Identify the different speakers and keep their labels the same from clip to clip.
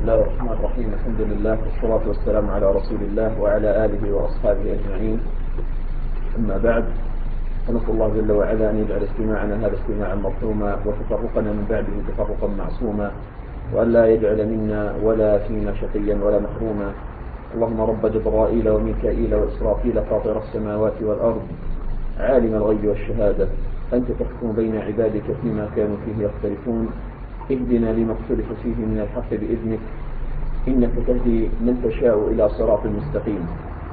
Speaker 1: الله الرحمن الرحيم. الحمد لله والصلاة والسلام على رسول الله وعلى آله وأصحابه أجمعين. أما بعد، فنسأل الله جل وعلا أن يجعل استماعنا هذا استماعا مرحوما وتفرقنا من بعده تفرقا معصوما، وأن لا يجعل منا ولا فينا شقيا ولا محروما. اللهم رب جبرائيل وميكائيل وإسرافيل فاطر السماوات والأرض عالم الغيب والشهادة، أنت تحكم بين عبادك فيما كانوا فيه يختلفون، اهدنا لما اختلف فيه من الحق بإذنك، إنك تهدي من تشاء إلى صراط مستقيم.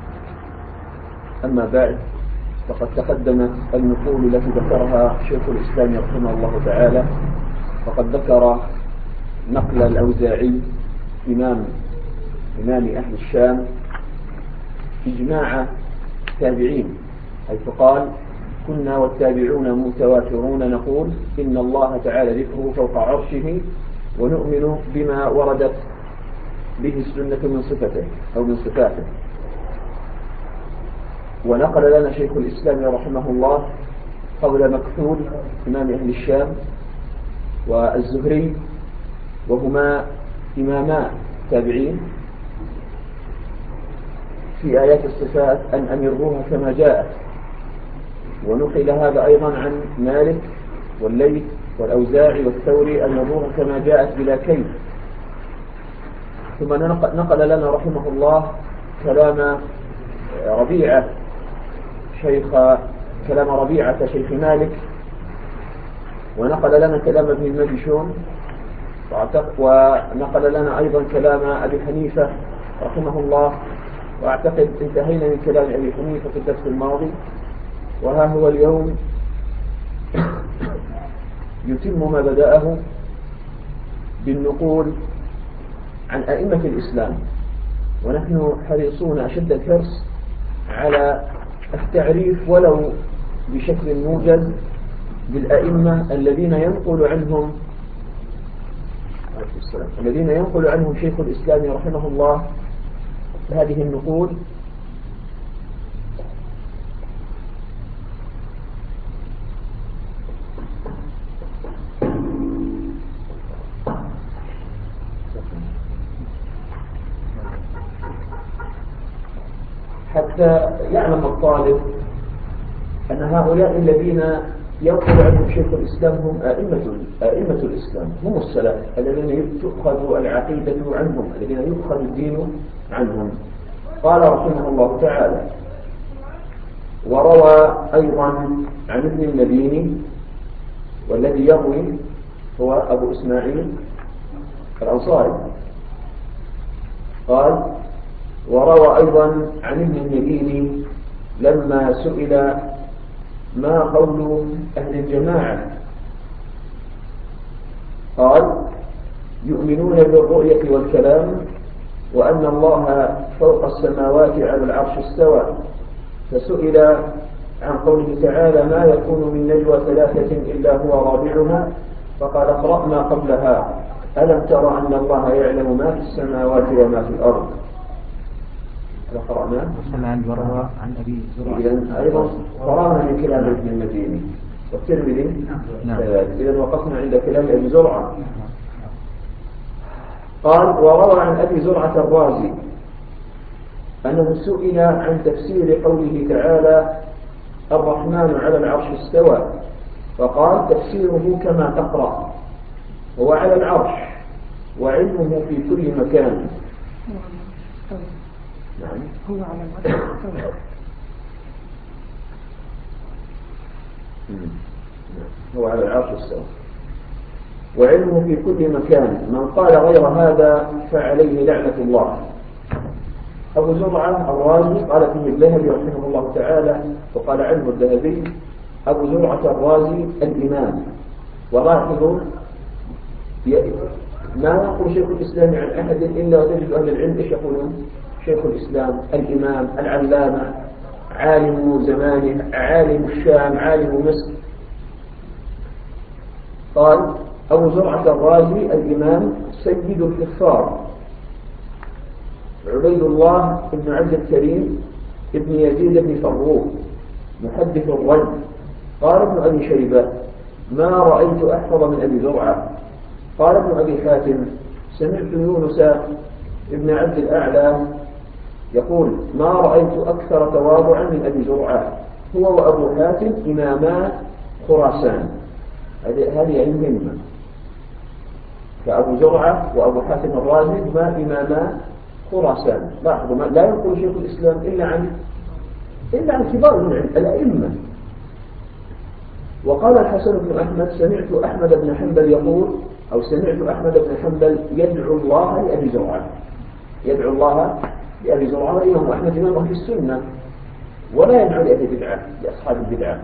Speaker 1: أما بعد، فقد تقدمت النقول التي ذكرها شيخ الإسلام رحمه الله تعالى، فقد ذكر نقل الأوزاعي إمام أهل الشام إجماع تابعين، حيث قال: كنا والتابعون متواترون نقول إن الله تعالى ذكره فوق عرشه، ونؤمن بما وردت به السنة من صفته أو من صفاته. ونقل لنا شيخ الإسلام رحمه الله قول مكحول إمام أهل الشام والزهري، وهما إماما تابعين، في آيات الصفات أن أمروها كما جاءت. ونقل هذا أيضا عن مالك والليث والأوزاعي والثوري أن يمروها كما جاءت بلا كيف. ثم نقل لنا رحمه الله كلام ربيعة شيخ مالك، ونقل لنا كلام ابن المجشون، ونقل لنا أيضا كلام أبي حنيفة رحمه الله. وأعتقد انتهينا من كلام أبي حنيفة في الدرس الماضي، وها هو اليوم يتم ما بدأه بالنقول عن أئمة الإسلام. ونحن حريصون أشد الحرص على التعريف ولو بشكل موجز بالأئمة الذين ينقل عنهم شيخ الإسلام رحمه الله هذه النقول، حتى يعلم الطالب أن هؤلاء الذين ينقل عنهم شيخ الإسلام هم أئمة الإسلام، هم السلف الذين تؤخذ العقيدة عنهم، الذين يؤخذ الدين عنهم. قال رحمه الله تعالى: وروى أيضا عن ابن المديني، والذي يروي هو أبو إسماعيل الأنصاري. قال: وروى أيضا عن ابن المديني لما سئل ما قول أهل الجماعة، قال: يؤمنون بالرؤية والكلام، وأن الله فوق السماوات على العرش استوى. فسئل عن قوله تعالى: ما يكون من نجوى ثلاثة إلا هو رابعها، فقال: اقرأ ما قبلها: ألم ترى أن الله يعلم ما في السماوات وما في الأرض. قرأنا عن أبي زرعة. إذن أيضا قرأنا من كلام ابن المديني والترمذي. إذن وقفنا عند كلام أبي زرعة. قال: وروى عن أبي زرعة الرازي أنه سئل عن تفسير قوله تعالى: الرحمن على العرش استوى، فقال: تفسيره كما تقرأ، هو على العرش وعلمه في كل مكان. نعم، هو على العرش هو على العرش استوى وعلمه في كل مكان. من قال غير هذا فعليه لعنة الله. أبو زرعة الرازي قال فيه الذهبي رحمه الله تعالى، وقال عنه الذهبي: أبو زرعة الرازي الإمام. ولاحظوا ما يقول شيخ الإسلام عن أحد إلا وتجد أهل العلم إيش يقولون؟ شيخ الإسلام الإمام العلامة، عالم زمانه، عالم الشام، عالم مصر. قال أبو زرعة الرازي الإمام سيد الكفار عبيد الله بن عبد الكريم ابن يزيد بن فروخ محدث الري. قال ابن أبي شيبة: ما رأيت أحفظ من أبي زرعة. قال ابن أبي حاتم: سمعت يونس ابن عبد الأعلى يقول: ما رأيت أكثر تواضعا من أبي زرعة، هو وأبو حاتم إماما خراسان. هذه مهمة. فأبو زرعة وأبو حاتم الرازي هما إماما خراسان. لاحظوا لا يقول شيخ الإسلام إلا عن كبار الأئمة. وقال الحسن بن أحمد: سمعت أحمد بن حنبل يقول، أو سمعت أحمد بن حنبل يدعو الله لأبي زرعة، يدعو الله لأبي زرعة. وإمام أحمد إمام أهل السنة، ولا يدعو لأهل البدعة، لأصحاب البدعة.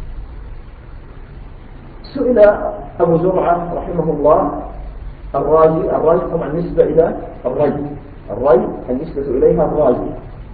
Speaker 1: سئل أبو زرعة رحمه الله الرازي طبعا نسبة إلى الري النسبة إليها الرازي،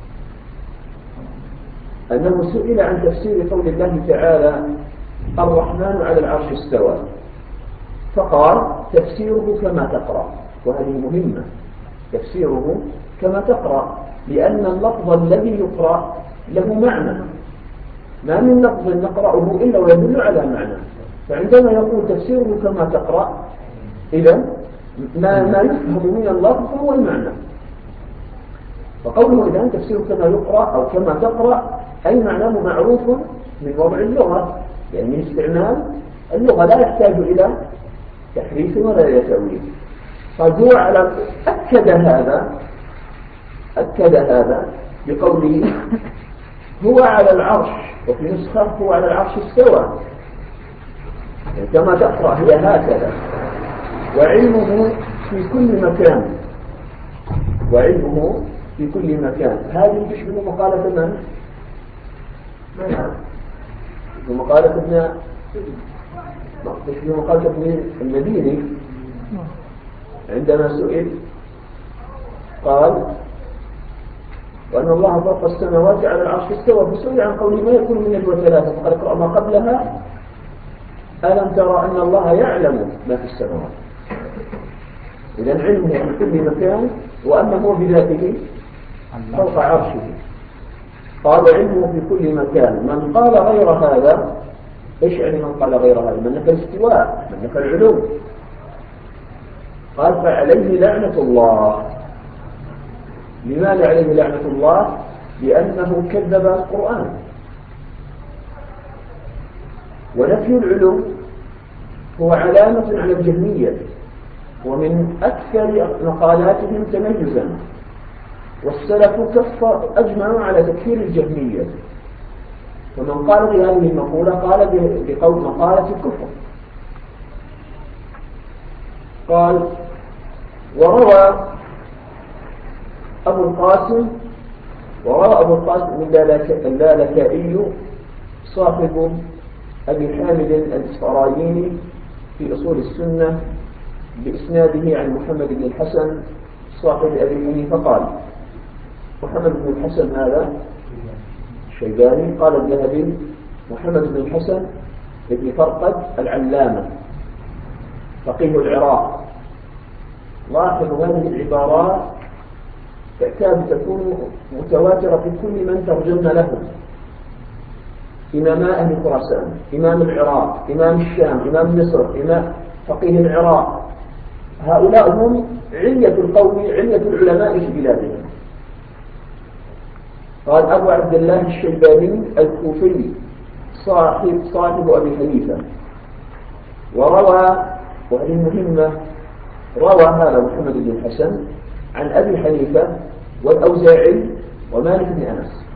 Speaker 1: أنه سئل عن تفسير قول الله تعالى: الرحمن على العرش استوى، فقال: تفسيره كما تقرأ. وهذه مهمة، تفسيره كما تقرأ، لأن اللفظ الذي يقرأ له معنى، ما من لفظ نقرأه إلا ويدل على معنى. فعندما يقول تفسيره كما تقرأ، إذن ما يفهم من اللفظ هو المعنى. فقوله إذن تفسيره كما يقرأ أو كما تقرأ، أي معناه معروف من وضع اللغة، يعني من استعمال اللغة، لا يحتاج إلى تحريف ولا إلى تأويل. فهو أكد هذا بقوله: هو على العرش، وفي نسخة هو على العرش استوى، يعني كما تقرأ هي هكذا. وعلمه في كل مكان، وعلمه في كل مكان. هذه تشبه مقالة من؟ تشبه مقالة ابن المديني عندما سئل قال: وأن الله فوق السماوات على العرش استوى، فسئل عن قوله: ما يكون من نجوى ثلاثة؟ فقال: اقرأ ما قبلها: ألم ترى أن الله يعلم ما في السماوات. إذن علمه في كل مكان، وأما هو بذاته فوق عرشه. قال: علمه في كل مكان. من قال غير هذا، إيش يعني من قال غير هذا؟ من نفى الاستواء، من نفى العلو. قال: فعليه لعنة الله. لماذا عليه لعنة الله؟ لأنه كذب القرآن. ونفي العلو هو علامة على الجهمية، ومن أكثر مقالاتهم تميزا. والسلف أجمعوا على تكفير الجهمية. فمن قال بهذه المقولة قال بقول مقالة الكفر. قال: وروى أبو القاسم اللالكائي صاحب أبي حامد الإسفرايني في أصول السنة بإسناده عن محمد بن الحسن صاحب أبي حنيفة قال: محمد بن الحسن هذا الشيباني. قال الذهبي: محمد بن الحسن بن فرقد العلامة فقيه العراق. لاحظوا هذه العبارات تكاد تكون متواترة في كل من ترجمنا له: إمام أهل خراسان، إمام العراق، إمام الشام، إمام مصر، إمام فقيه العراق. هؤلاء هم علية القوم، علية العلماء في بلادهم. قال: أبو عبد الله الشيباني الكوفي صاحب أبي حنيفة. وروى، وهذه مهمة، روى هذا محمد بن الحسن عن أبي حنيفة والأوزاعي ومالك بن أنس.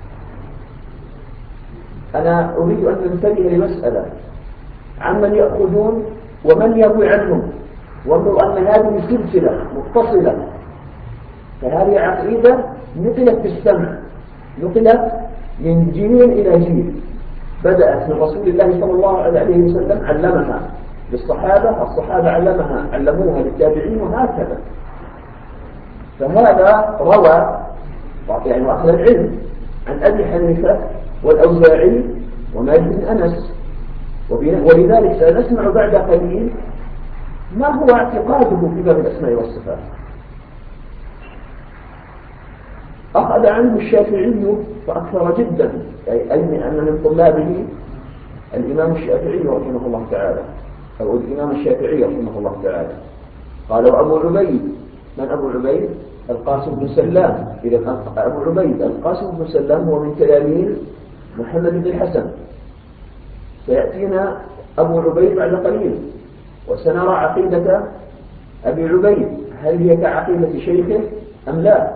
Speaker 1: أنا أريد أن ننتبه لمسألة عمن يأخذون ومن يروي عنهم، وانظروا أن هذه سلسلة متصلة. فهذه عقيدة نقلت بالسمع، نقلت من جيل إلى جيل، بدأت من رسول الله صلى الله عليه وسلم علمها للصحابة، الصحابة علموها للتابعين، وهكذا. فهذا روى يعني أخذ العلم عن أبي حنيفة والأوزاعي ومالك بن أنس. ولذلك سنسمع بعد قليل ما هو اعتقاده في باب الأسماء والصفات. أخذ عنه الشافعي فأكثر جدا، أي أن من طلابه الإمام الشافعي رحمه الله تعالى، أو الإمام الشافعي رحمه الله تعالى. قالوا أبو عبيد. من أبو عبيد؟ القاسم بن سلام. إذا أبو عبيد القاسم بن سلام هو من تلاميذ محمد بن الحسن. سيأتينا أبو عبيد بعد قليل وسنرى عقيدة أبي عبيد هل هي كعقيدة شيخه أم لا.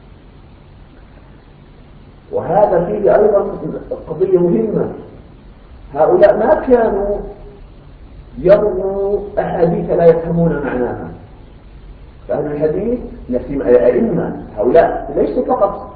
Speaker 1: وهذا فيه أيضا قضية مهمة. هؤلاء ما كانوا يرووا أحاديث لا يفهمون معناها. فأهل الحديث الأئمة هؤلاء ليسوا فقط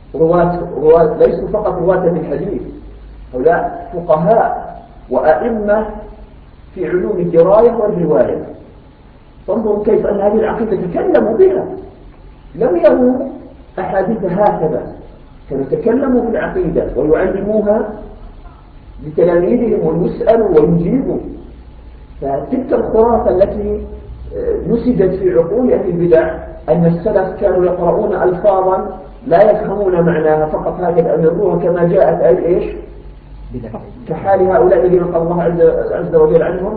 Speaker 1: رواة الحديث، هؤلاء فقهاء وأئمة في علوم الدراية والرواية. فانظروا كيف أن هذه العقيدة تكلموا بها، لم يروا أحاديث هكذا، كانوا يتكلموا بالعقيدة ويعلموها لتلاميذهم ويسألوا ويجيبوا. فتلك الخرافة التي نسجت في عقول أهل البدع أن السلف كانوا يقرؤون ألفاظا لا يفهمون معناها، فقط هكذا أمروها كما جاءت أي إيش كحال هؤلاء الذين قال الله عز وجل عنهم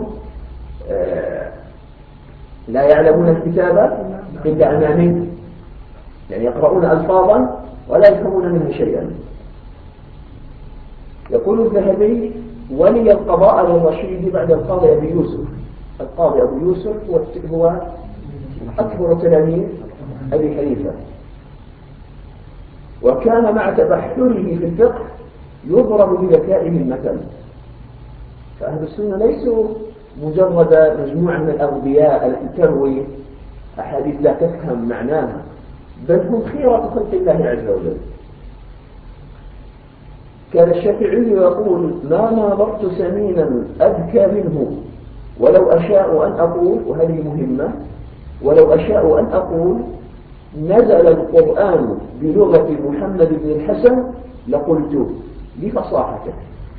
Speaker 1: لا يعلمون الكتاب إلا أماني، يعني يقرؤون ألفاظا ولا يفهمون منها شيئا. يقول الذهبي: ولي القضاء للرشيد بعد القاضي أبي يوسف. القاضي أبو يوسف هو أكبر تلاميذ أبي حنيفة، وكان مع تبحره في الفقه يضرب بذكائه المثل. فأهل السنة ليسوا مجرد مجموعة من الأغبياء التي تروي أحاديث لا تفهم معناها، بل هم خيرة خلق الله عز وجل. كان الشافعي يقول: ما ناظرت سمينا أذكى منه، ولو أشاء أن أقول، وهذه مهمة، ولو أشاء أن أقول نزل القرآن بلغة محمد بن الحسن لقلت بفصاحته.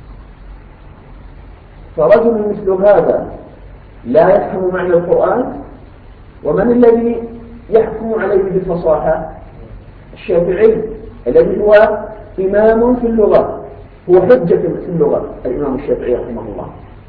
Speaker 1: فرجل مثل هذا لا يفهم معنى القرآن، ومن الذي يحكم عليه بالفصاحة؟ الشافعي الذي هو إمام في اللغة، هو حجة في اللغة. الإمام الشافعي رحمه الله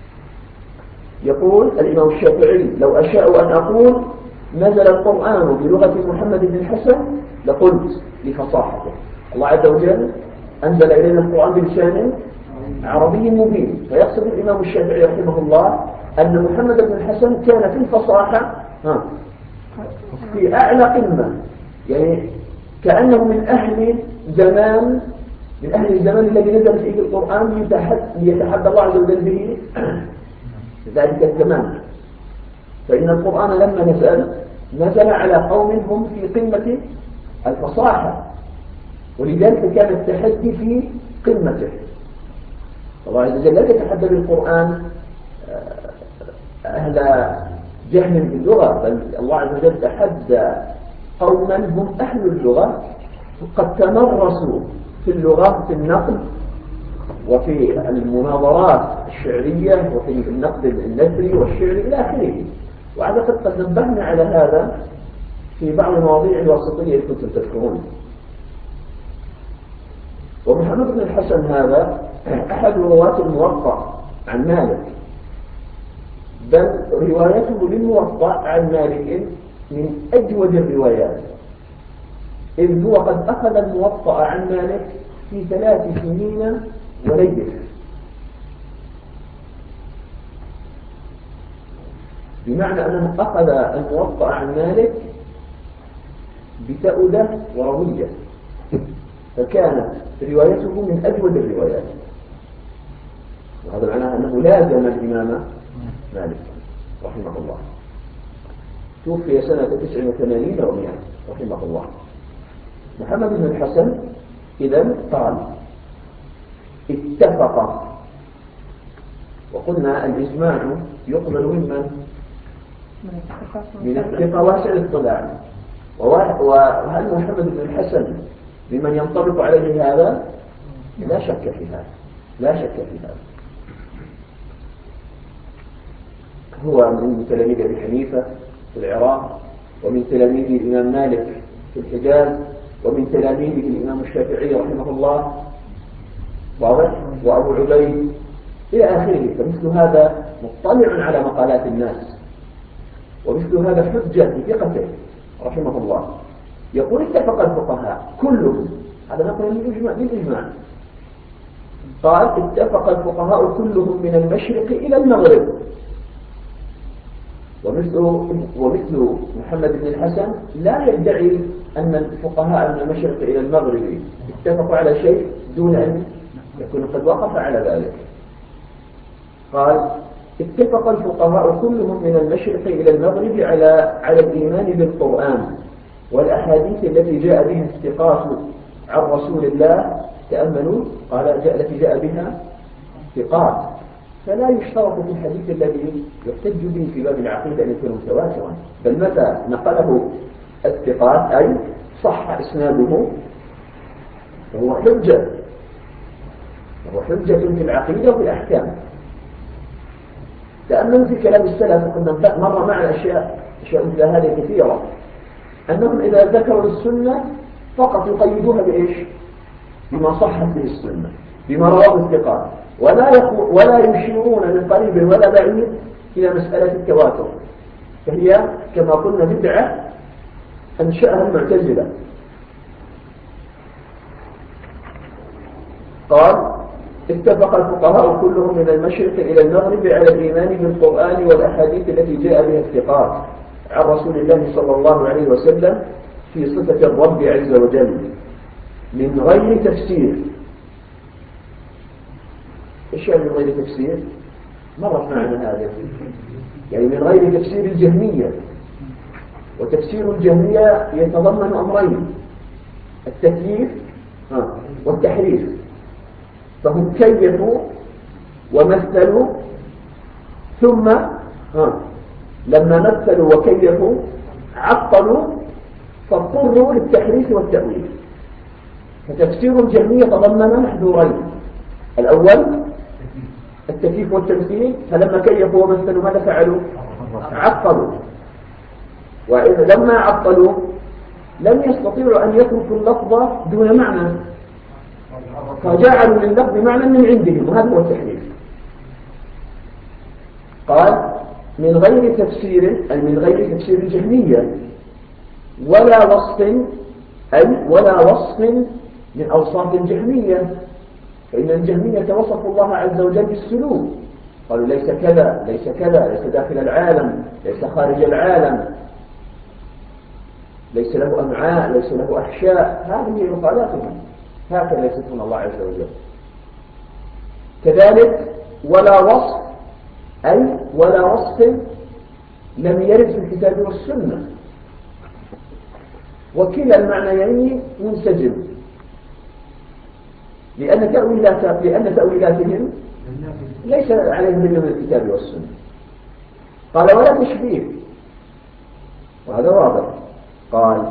Speaker 1: يقول: الإمام الشافعي لو أشاء أن أقول نزل القرآن بلغة محمد بن الحسن لقلت لفصاحته. الله عز وجل أنزل إلينا القرآن بلسان عربي مبين، فيقصد الإمام الشافعي رحمه الله أن محمد بن الحسن كان في الفصاحة في أعلى قمة، يعني كأنه من أهل الزمان الذي نزل فيه القرآن ليتحدى الله عز وجل به ذلك الزمان. فإن القرآن لما نزل على قوم هم في قمة الفصاحة، ولذلك كان التحدي في قمته. الله عز وجل لا يتحدى بالقرآن أهل جهل باللغة، بل الله عز وجل تحدى قوما هم أهل اللغة قد تمرسوا في اللغة، في النقد وفي المناظرات الشعرية وفي النقد النثري والشعري إلى آخره. وأعتقد قد نبهنا على هذا في بعض المواضيع الوسطية اللي كنتم تذكرون. ومحمد بن الحسن هذا أحد رواة الموطأ عن مالك، بل روايته للموطأ عن مالك من أجود الروايات، إذ هو قد أخذ الموطأ عن مالك في 3 سنين وليلة، بمعنى أنه أخذ الموطأ عن مالك بتأودة وروية، فكانت روايته من أجود الروايات. وهذا معناه أنه لازم الإمام مالك رحمه الله. توفي سنة 89 و100 رحمه الله. محمد بن الحسن إذن قال: اتفق. وقلنا الإجماع يقبل من الثقة واسع الاطلاع. وهل محمد بن الحسن بمن ينطبق عليه هذا؟ لا شك في هذا، لا شك في هذا. هو من تلاميذ أبي حنيفة في العراق، ومن تلاميذ الإمام مالك في الحجاز، ومن تلاميذه الإمام الشافعي رحمه الله، واضح، وأبو عبيد إلى آخره. فمثل هذا مطلع على مقالات الناس، ومثل هذا حجة بثقته رحمه الله. يقول اتفق الفقهاء كلهم، هذا نقل بالإجماع، قال اتفق الفقهاء كلهم من المشرق إلى المغرب. ومثل محمد بن الحسن لا يدعي أن الفقهاء من المشرق إلى المغرب اتفقوا على شيء دون أن يكون قد وقف على ذلك. قال اتفق الفقهاء كلهم من المشرق إلى المغرب على الإيمان بالقرآن والأحاديث التي جاء بها الثقات عن رسول الله. تأملوا، قال التي جاء بها ثقات، فلا يشترط في الحديث الذي يحتج به في باب العقيدة أن يكون متواترا، بل متى نقله الثقات أي صح إسناده فهو حجة، في العقيدة وفي الأحكام. تأملوا في كلام السلف، كنا مر معنا أشياء مثل هذه كثيرة، أنهم إذا ذكروا السنة فقط يقيدوها بإيش؟ بما صحت به السنة، بما رواه الثقات، ولا يشيرون من قريب ولا بعيد إلى مسألة التواتر، فهي كما قلنا بدعة أنشأها المعتزلة. قال اتفق الفقهاء كلهم من المشرق إلى المغرب على الإيمان بالقرآن والأحاديث التي جاء بها الثقات عن رسول الله صلى الله عليه وسلم في صفة الرب عز وجل من غير تفسير. إيش يعني من غير تفسير؟ مرت معنا هذا، يعني من غير تفسير الجهمية. وتفسير الجهمية يتضمن أمرين: التكييف والتحريف. فهم كيفوا ومثلوا، ثم لما مثلوا وكيفوا عطلوا فاضطروا للتحريف والتأويل. فتفسير الجهمية تضمن محذورين: الأول التكييف والتمثيل، فلما كيفوا ومثلوا ماذا فعلوا؟ عطلوا. وإذا لما عطلوا لم يستطيعوا أن يتركوا اللفظة دون معنى، فجعلوا لللفظ معنى من عندهم، وهذا هو التحريف. قال من غير تفسير، أي من غير تفسير الجهمية، ولا وصف من أوصاف الجهمية، فإن الجهمية وصفوا الله عز وجل بالسلوك، قالوا ليس كذا ليس كذا، ليس داخل العالم ليس خارج العالم، ليس له أمعاء ليس له أحشاء. هذه مقالاتهم، هكذا يصفون الله عز وجل. كذلك ولا وصف لم يرد في الكتاب والسنة، وكلا المعنيين منسجم، لأن تأويلاتهم ليس عليهم من الكتاب والسنة. قال ولا تشبيه، وهذا واضح. قال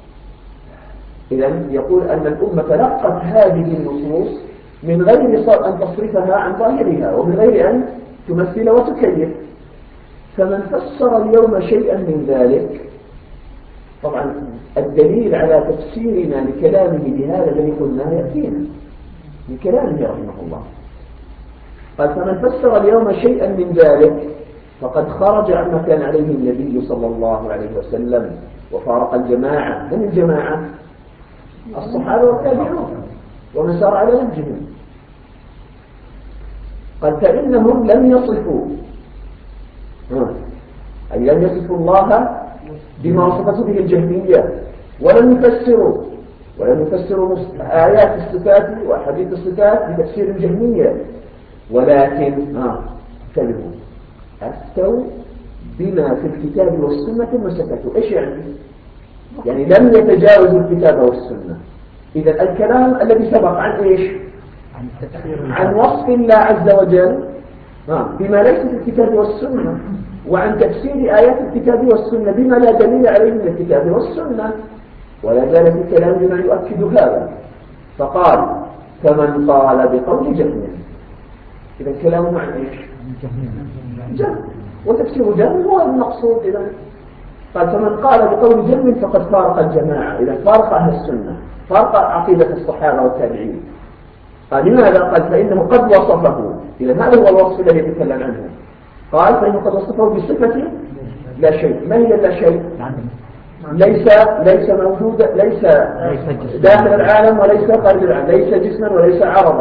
Speaker 1: إذن يقول أن الأمة تلقت هذه النصوص من غير أن تصرفها عن ظاهرها، ومن غير أن تمثل وتكيف. فمن فسر اليوم شيئا من ذلك، طبعا الدليل على تفسيرنا لكلامه بهذا الذي قلناه يأتينا من كلامه رحمه الله. قال فمن فسر اليوم شيئا من ذلك فقد خرج عما كان عليه النبي صلى الله عليه وسلم وفارق الجماعة. من الجماعة؟ الصحابة والتابعون ومن سار على نهجهم. قال فإنهم لم يصفوا أي لم يصفوا الله بما وصفته به الجهمية، ولم يفسروا آيات الصفات وحديث الصفات بتفسير الجهمية، ولكن كذبوا أفتوا بما في الكتاب والسنة ثم سكتوا. إيش يعني لم يتجاوزوا الكتاب والسنة. إذا الكلام الذي سبق عن إيش؟ عن وصف الله عز وجل بما ليس في الكتاب والسنة، وعن تفسير آيات الكتاب والسنة بما لا دليل عليه من الكتاب والسنة، ولا زال في الكلام بما يؤكد هذا. فقال فمن قال بقول جهل، إذا كلامه عن إيش؟ جهل، وتفسير جهل هو المقصود. إذا قال فمن قال بقول جهل فقد فارق الجماعة، إذا فارق أهل السنة، فارق عقيدة الصحابة والتابعين. قال لماذا؟ قال فإنه قد وصفه، إذا هذا هو الوصف الذي يتكلم عنه. قال فإنه قد وصفه بصفة لا شيء. ما هي لا شيء؟ ليس موجودا، ليس داخل العالم وليس خارج العالم، ليس جسما وليس عرضا،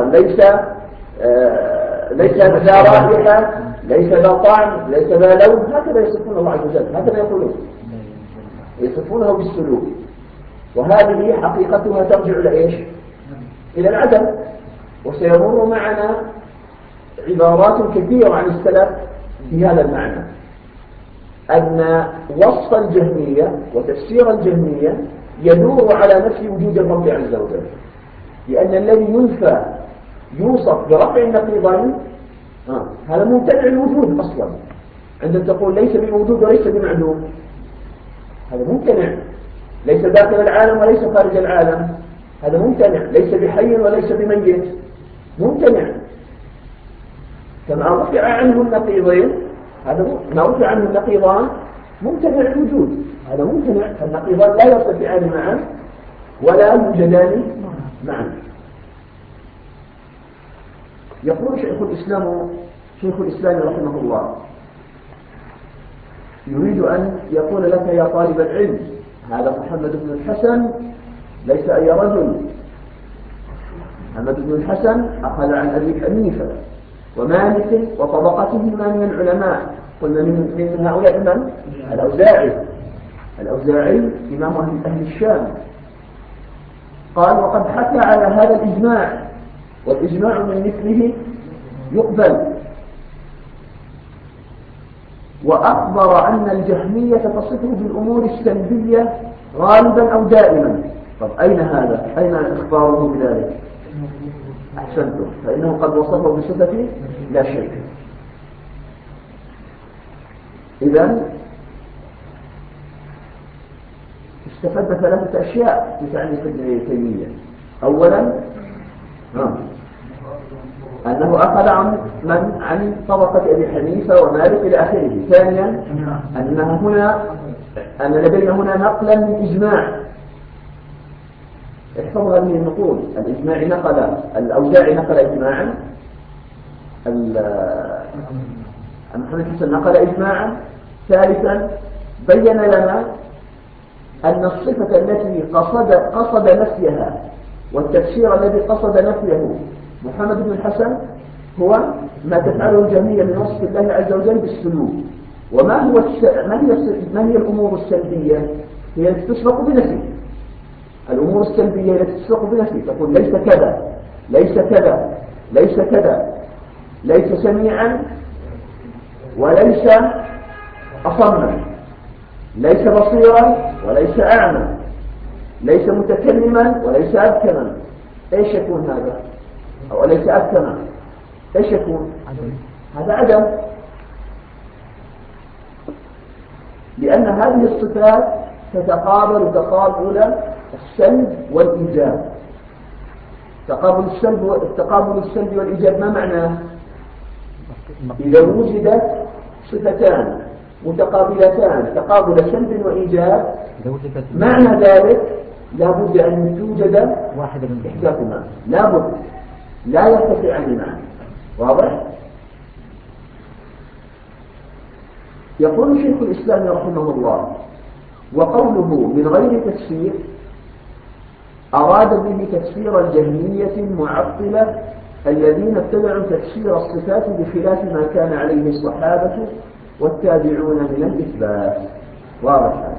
Speaker 1: ليس ذا رائحة، ليس ذا طعم، ليس ذا لون. هكذا يصفون الله عز وجل، هكذا يقولون، يصفونه بالسلوك. وهذه حقيقتها ترجع إلى إيش؟ إلى العدم. وسيمر معنا عبارات كثيرة عن السلف في هذا المعنى، أن وصف الجهمية وتفسير الجهمية يدور على نفي وجود الرب عز وجل، لأن الذي ينفى يوصف برفع النقيضين هذا ممتنع الوجود أصلا. عندما تقول ليس بموجود وليس بمعدوم، هذا ممتنع. ليس داخل العالم وليس خارج العالم، هذا ممتنع. ليس بحي وليس بميت، ممتنع. كما رفع عنه النقيضين، هذا ما رفع عنه النقيضان ممتنع الوجود، هذا ممتنع. النقيضان لا يرتفعان معا ولا يوجدان معا. يقول شيخ الإسلام رحمه الله: يريد أن يقول لك يا طالب العلم، هذا محمد بن الحسن ليس أي رجل. محمد بن الحسن أخذ عن أبي حنيفة ومالك وطبقتهما من العلماء. قلنا من هؤلاء من؟ الأوزاعي إمام أهل الشام. قال: وقد حكى على هذا الإجماع، والإجماع من مثله يقبل. وأخبر أن الجهمية تصفه بالأمور السلبية غالبا أو دائما. طب أين هذا؟ أين إخباره بذلك؟ أحسنتم، فإنه قد وصفه بصفة لا شيء. إذن استفدنا 3 أشياء في تعريف ابن تيمية. أولا أنه أخذ عن طبقة أبي حنيفة ومالك إلى آخره. ثانيا أن لدينا هنا نقلا من إجماع. احفظوا هذه النقول. الإجماع الأوزاعي نقل إجماعا، محمد حسن نقل إجماعا. ثالثا بين لنا أن الصفة التي قصد نفيها والتفسير الذي قصد نفيه محمد بن الحسن هو ما تفعله الجهمية من وصف الله عز وجل بالسلوك. ما هي الأمور السلبية؟ هي التي تسبق بنفي. الأمور السلبية التي تسبق بنفي تقول ليس كذا، ليس كذا، ليس كذا، ليس سميعا وليس أصما، ليس بصيرا وليس أعمى، ليس متكلما وليس أبكما. إيش يكون هذا؟ أو ليس أبكما، إيش يكون؟ هذا عدم. لأن هذه الصفات تتقابل تقابل السلب والإيجاب. تقابل السلب والإيجاب ما معناه؟ إذا وجدت صفتان متقابلتان تقابل سلب وإيجاب، معنى ذلك لابد أن توجد واحدة من إحداهما، لابد لا يرتفعان معا. واضح؟ يقول شيخ الإسلام رحمه الله: وقوله من غير تفسير أراد به تفسير الجهمية المعطلة الذين اتبعوا تفسير الصفات بخلاف ما كان عليه الصحابة والتابعون من الإثبات. واضح؟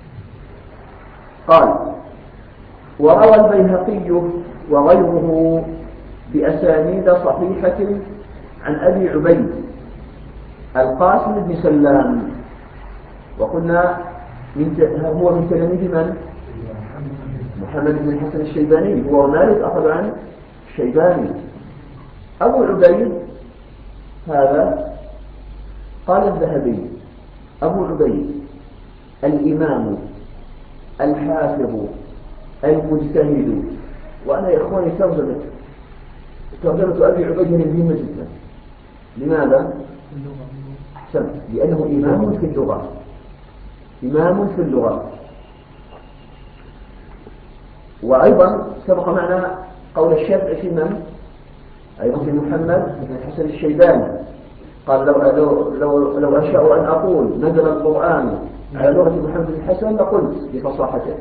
Speaker 1: قال: وروى البيهقي وغيره بأسانيد صحيحة عن أبي عبيد القاسم بن سلام، وقلنا هو من تلاميذ من؟ محمد بن الحسن الشيباني. هو مالك أخذ عن الشيباني. أبو عبيد هذا قال الذهبي: أبو عبيد الإمام الحافظ المجتهد. وأنا يا إخواني ترجمة أبي عبيد مهمة جدا. لماذا؟ أحسن، لأنه إمام في اللغة، إمام في اللغة. وأيضا سبق معنا قول الشافعي في من؟ أيضا في محمد بن الحسن الشيباني. قال لو أشاء أن أقول نزل القرآن على لغة محمد الحسن لقلت بفصاحته.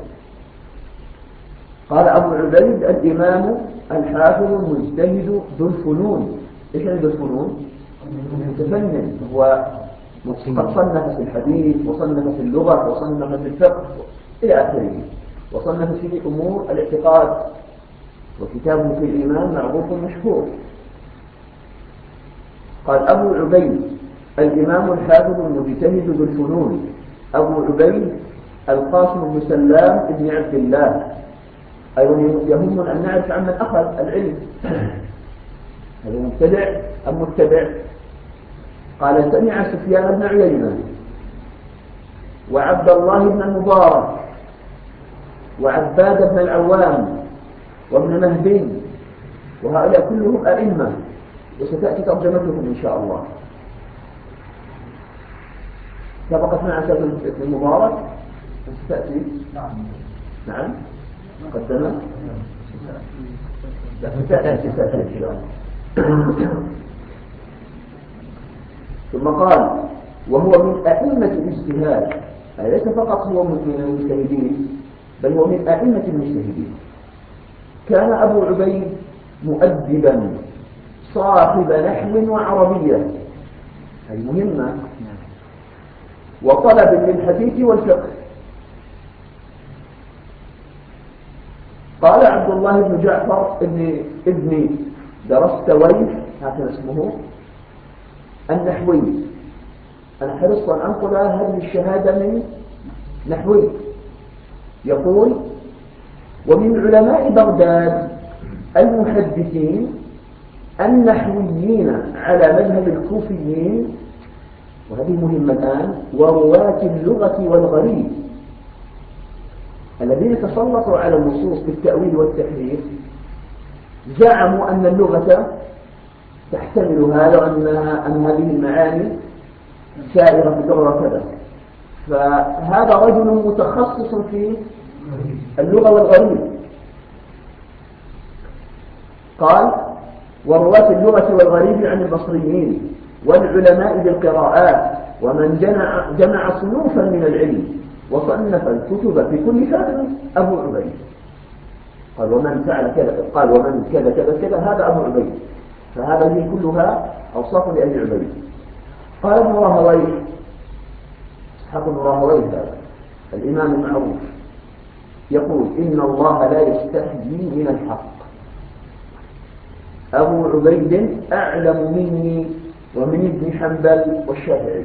Speaker 1: قال أبو عبيد الإمام الحافظ المجتهد ذو الفنون. إيش يعني ذو الفنون؟ متفنن، هو قد صنف في الحديث وصنف في اللغة وصنف في الفقه إلى آخره، وصنف في أمور الاعتقاد، وكتابه في الإيمان معروف مشهور. قال أبو عبيد الإمام الحافظ المجتهد ذو الفنون أبو عبيد القاسم بن سلام بن عبد الله. أيضا يهمنا أن نعرف عن من أخذ العلم، هل مبتدع أم متبع؟ قال سمع سفيان بن عيينة وعبد الله بن المبارك وعباد بن العوام وابن مهدي، وهؤلاء كلهم أئمة وستأتي ترجمتهم إن شاء الله. سبقت مع ابن المبارك ستأتي. نعم قدمت ستأتي إن شاء الله. ثم قال وهو من أئمة الاجتهاد، ليس فقط هو من المجتهدين بل هو من أئمة المجتهدين. كان أبو عبيد مؤدبا صاحب نحو وعربية، هذه مهمة، وطلب للحديث والفقه. قال عبد الله بن جعفر ابن درستويه هكذا اسمه النحوي، أنا حرصت أن أنقل هذه الشهادة من نحوي، يقول ومن علماء بغداد المحدثين النحويين على مذهب الكوفيين، وهذه مهمة الآن، ورواة اللغة والغريب الذين تسلطوا على النصوص بالتأويل والتحريف، زعموا أن اللغة تحتمل هذا وأن هذه المعاني سائرة في اللغة وكذا. فهذا رجل متخصص في اللغة والغريب. قال ورواة اللغة والغريب عن البصريين والعلماء بالقراءات ومن جمع صنوفا من العلم وصنف الكتب في كل فن أبو عبيد. قال ومن فعل كذا، قال ومن كذا كذا كذا، هذا أبو عبيد. فهذه كلها أوصاف لأبي عبيد. قال ابن راهويه، إسحاق بن راهويه هذا الإمام المعروف، يقول إن الله لا يستحيي من الحق. أبو عبيد أعلم مني ومن ابن حنبل والشافعي.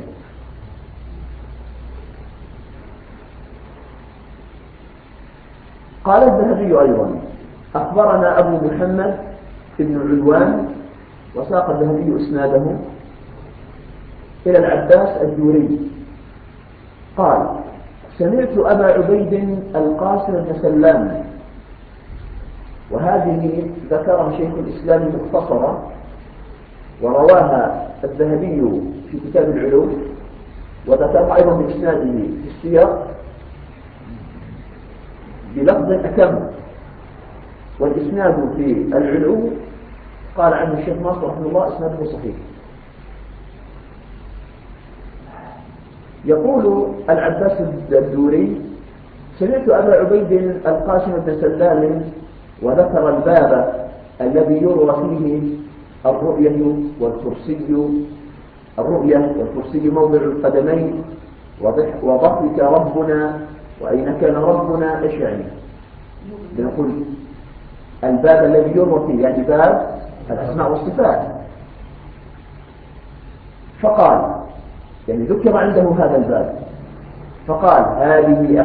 Speaker 1: قال الذهبي أيضا أخبرنا أبو محمد بن علوان، وساق الذهبي إسناده إلى العباس الدوري قال سمعت أبا عبيد القاسم بن سلام، وهذه ذكرها شيخ الإسلام مختصرة، ورواها الذهبي في كتاب العلوم، وذكرها أيضا بإسناده في السياق بلفظ أتم، والإسناد في العلوم قال عنه الشيخ ناصر رحمه الله إسناده صحيح. يقول العباس الدوري سمعت أبا عبيد القاسم بن سلام وذكر الباب الذي يروى فيه الرؤية والكرسي موضع القدمين وضحك ربنا وأين كان ربنا. إيش يعني؟ بنقول الباب الذي يروى فيه يعني باب الأسماء والصفات. فقال يعني ذكر عنده هذا الباب، فقال هذه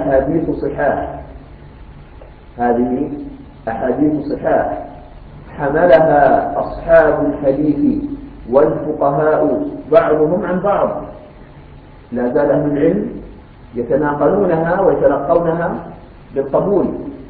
Speaker 1: أحاديث صحاح حملها أصحاب الحديث والفقهاء بعضهم عن بعض، لا زال أهل العلم يتناقلونها ويتلقونها بالقبول.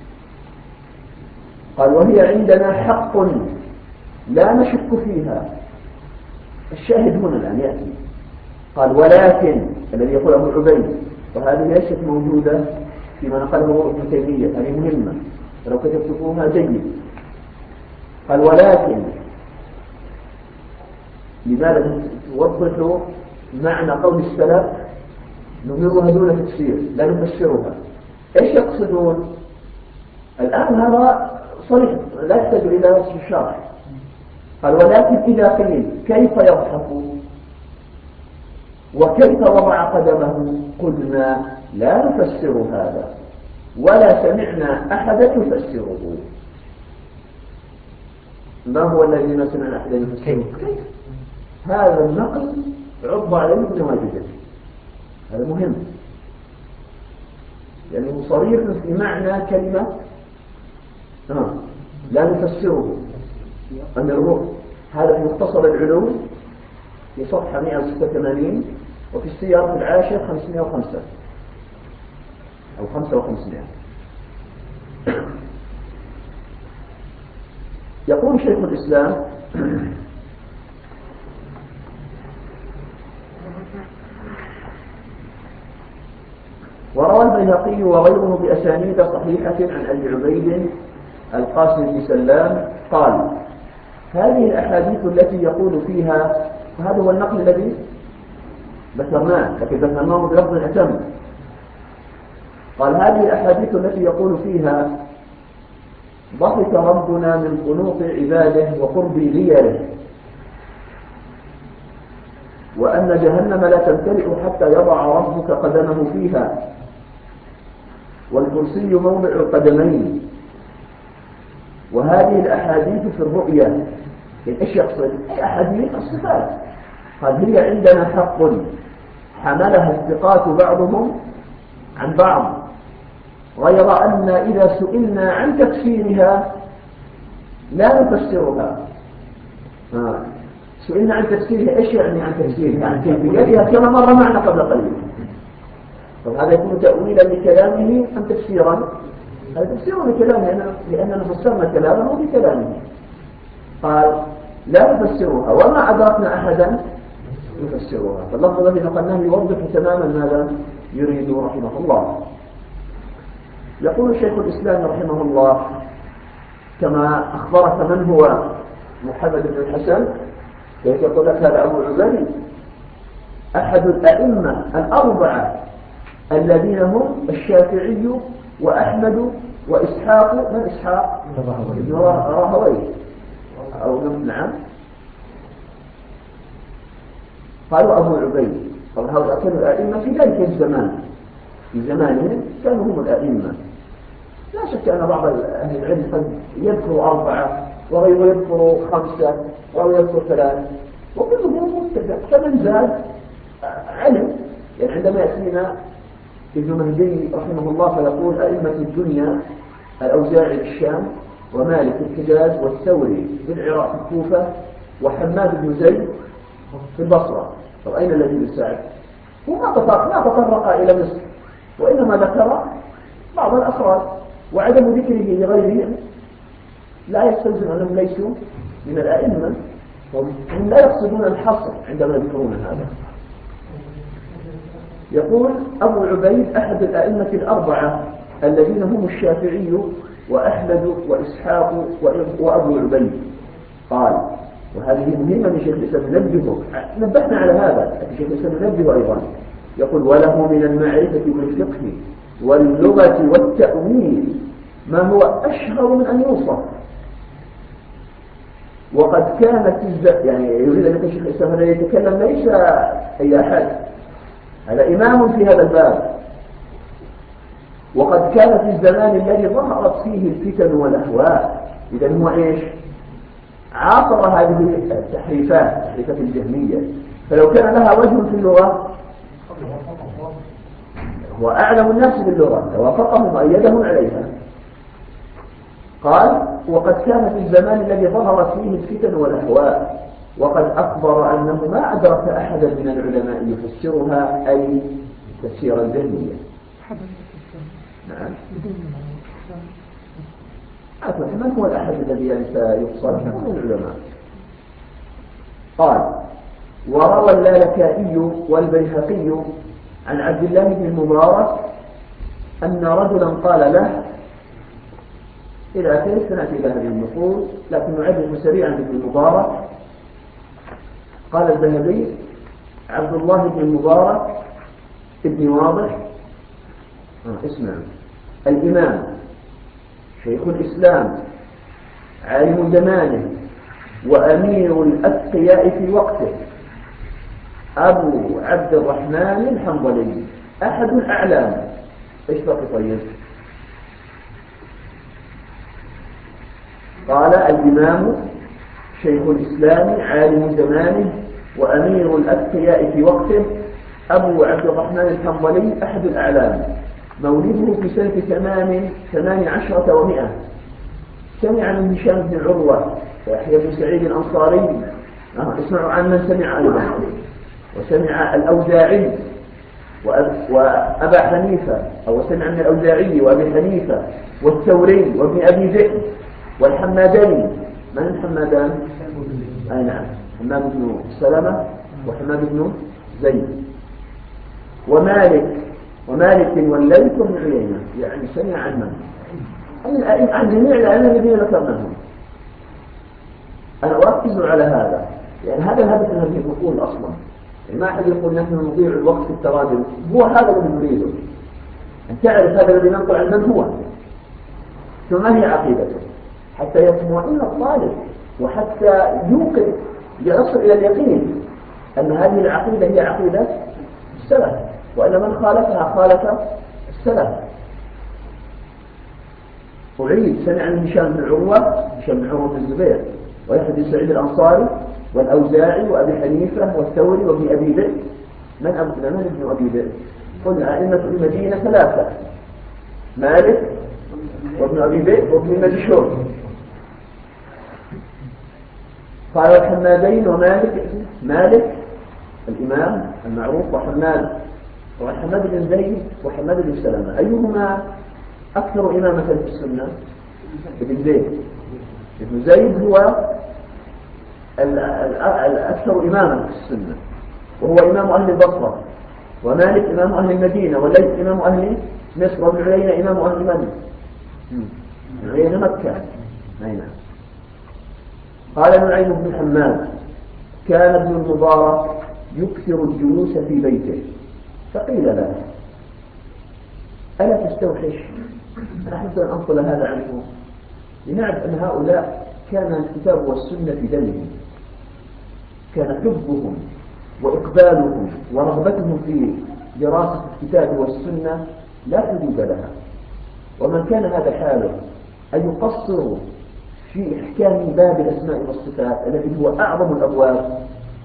Speaker 1: قال وهي عندنا حق لا نشك فيها. الشاهد هنا الآن يأتي، قال ولكن الذي يقول أبو عبيد، وهذه ليست موجودة فيما نقله ابن تيمية، هذه مهمة لو كتبتموها جيد. قال ولكن لماذا توضحوا معنى قول السلف نمرها دون تفسير لا نفسرها؟ ايش يقصدون؟ الآن هذا صريح لا يحتاج إلى شرح. قال ولكن إذا قيل كيف يضحك وكيف وضع قدمه قلنا لا نفسر هذا ولا سمعنا أحدا يفسره. ما هو الذي ما سمعنا أحدا يفسره؟ كيف؟ هذا النقل عض عليه بنواجذه، هذا مهم يعني صريح في معنى كلمة لا نفسره. أن الروح هذا في مختصر العلوم في صفحة 186 وفي السياق العاشر 505 أو 5500. يقول شيخ الإسلام وروى البيهقي وغيره بأسانيد صحيحة عن أبي عبيد القاسم بن سلام قال هذه الأحاديث التي يقول فيها، وهذا هو النقل الذي ذكرناه لكن ذكرناه بلفظ أتم، قال هذه الأحاديث التي يقول فيها ضحك ربنا من قنوط عباده وقرب ليله وأن جهنم لا تمتلئ حتى يضع ربك قدمه فيها والكرسي موضع القدمين، وهذه الأحاديث في الرؤيا. إيش يقصد؟ أي أحاديث الصفات. قال هي عندنا حق حملها الثقات بعضهم عن بعض، غير أن إذا سئلنا عن تفسيرها لا نفسرها. سئلنا عن تفسيرها، إيش يعني عن تفسيرها؟ عن كيفيتها كما مر معنا قبل قليل. طب هذا يكون تأويلا لكلامه أم تفسيرا؟ هذا تفسير لكلامه لأننا فسرنا كلامه بكلامه. قال لا نفسرها وما أدركنا أحدا يفسرها. فاللفظ الذي نقلناه يوضح تماما ماذا يريد رحمه الله. يقول شيخ الإسلام رحمه الله كما أخبرك من هو محمد بن الحسن، كيف يقول لك هذا أبو عبيد أحد الأئمة الأربعة الذين هم الشافعي وأحمد وإسحاق. من إسحاق؟ ابن راهويه أو نعم. قالوا أبو عبيد. طبعا هؤلاء كانوا الأئمة في ذلك الزمان، في زمانهم كانوا هم الأئمة. لا شك أن بعض أهل العلم قد يذكر 4 وغيره يذكر 5 أو يذكر 3 وكلهم متفق، فمن زاد علم. يعني عندما يأتينا ابن مهدي رحمه الله فيقول أئمة الدنيا الأوزاعي بالشام ومالك الحجاز والثوري في العراق الكوفة وحماد بن زيد في البصرة. طب أين الذي يساعد؟ هو ما تطرق إلى مصر وإنما ذكر بعض الأفراد، وعدم ذكره لغيرهم لا يستلزم أنهم ليسوا من الأئمة، هم لا يقصدون الحصر عندما يذكرون هذا. يقول أبو عبيد أحد الأئمة الأربعة الذين هم الشافعي وأحمد وإسحاق وأبو عبيد. قال وهذه مهمة من شيخ الإسلام ننبهه، نبهنا على هذا شيخ الإسلام ننبهه أيضا. يقول وله من المعرفة بالفقه واللغة والتأويل ما هو أشهر من أن يوصف. وقد كانت يعني يريد أن يكون شيخ الإسلام هذا يتكلم ليس أي أحد، هذا إمام في هذا الباب. وقد كان في الزمان الذي ظهرت فيه الفتن والأهواء. إذا هو إيش؟ عاصر هذه التحريفات، تحريفات الجهمية، فلو كان لها وجه في اللغة هو أعلم الناس باللغة، توافقهم وأيدهم عليها. قال وقد كان في الزمان الذي ظهرت فيه الفتن والأهواء، وقد أخبر أنه ما أدرك أحدا من العلماء يفسرها أي تفسيرا جهميا. نعم. من هو الأحد الذي سيفصل من العلماء؟ قال وروى اللالكائي والبيهقي عن عبد الله بن المبارك أن رجلا قال له إلى آخره، سنأتي إلى هذه النقول لكن نعرف سريعا بن المبارك. قال الذهبي: عبد الله بن المبارك ابن واضح اسمع، الإمام شيخ الإسلام عالم زمانه وأمير الأتقياء في وقته، أبو عبد الرحمن الحنظلي، أحد الأعلام. إيش بقي طيب؟ قال: الإمام شيخ الإسلام عالم زمانه وأمير الأتقياء في وقته، أبو عبد الرحمن الحنظلي، أحد الأعلام، مولده في سنة 18 و100. سمع من هشام بن عروة ويحيى بن سعيد الأنصاري، اسمعوا عن من سمع أيضا، وسمع الأوزاعي وأبا حنيفة، أو سمع من الأوزاعي وأبي حنيفة والثوري وابن أبي ذئب والحمادين. من الحمادان؟ أي نعم، حماد بن سلمة وحماد بن زيد، ومالك والليث وابن عيينة. يعني سمع عن من؟ عن جميع الأئمة الذين ذكرناهم. أنا أركز على هذا، يعني هذا الهدف من هذه الفصول أصلا. يعني ما أحد يقول نحن نضيع الوقت في التراجم، هو هذا الذي نريده، أن تعرف هذا الذي ننقل عن من هو، ثم ما هي عقيدته، حتى يطمئن الطالب وحتى يوقن يصل إلى اليقين أن هذه العقيدة هي عقيدة السلف، وأن من خالفها خالف السلف. أعيد: سمع من هشام بن عروة بن الزبير ويحيى بن سعيد الأنصاري والأوزاعي وأبي حنيفة والثوري وابن أبي ذئب. من ابن أبي ذئب؟ قلنا أئمة المدينة 3: مالك وابن أبي ذئب وابن مجشور. قال: الحمادين مالك الإمام المعروف، وحماد بن زيد وحماد بن سلمة. أيهما أكثر إمامة في السنة؟ ابن زيد. ابن زيد هو الأكثر إمامة في السنة، وهو إمام أهل البصرة، ومالك إمام أهل المدينة، والليث إمام أهل مصر، وابن عيينة إمام أهل من؟ عيينة مكة. نعم. قال نعيم بن حماد: كان ابن المبارك يكثر الجلوس في بيته، فقيل له: ألا تستوحش؟ أنا أحب أن أنقل هذا عنه لنعرف أن هؤلاء كان الكتاب والسنة في دمهم، كان حبهم وإقبالهم ورغبتهم في دراسة الكتاب والسنة لا حدود لها. ومن كان هذا حاله أن يقصر في إحكام باب الأسماء والصفات الذي هو أعظم الأبواب،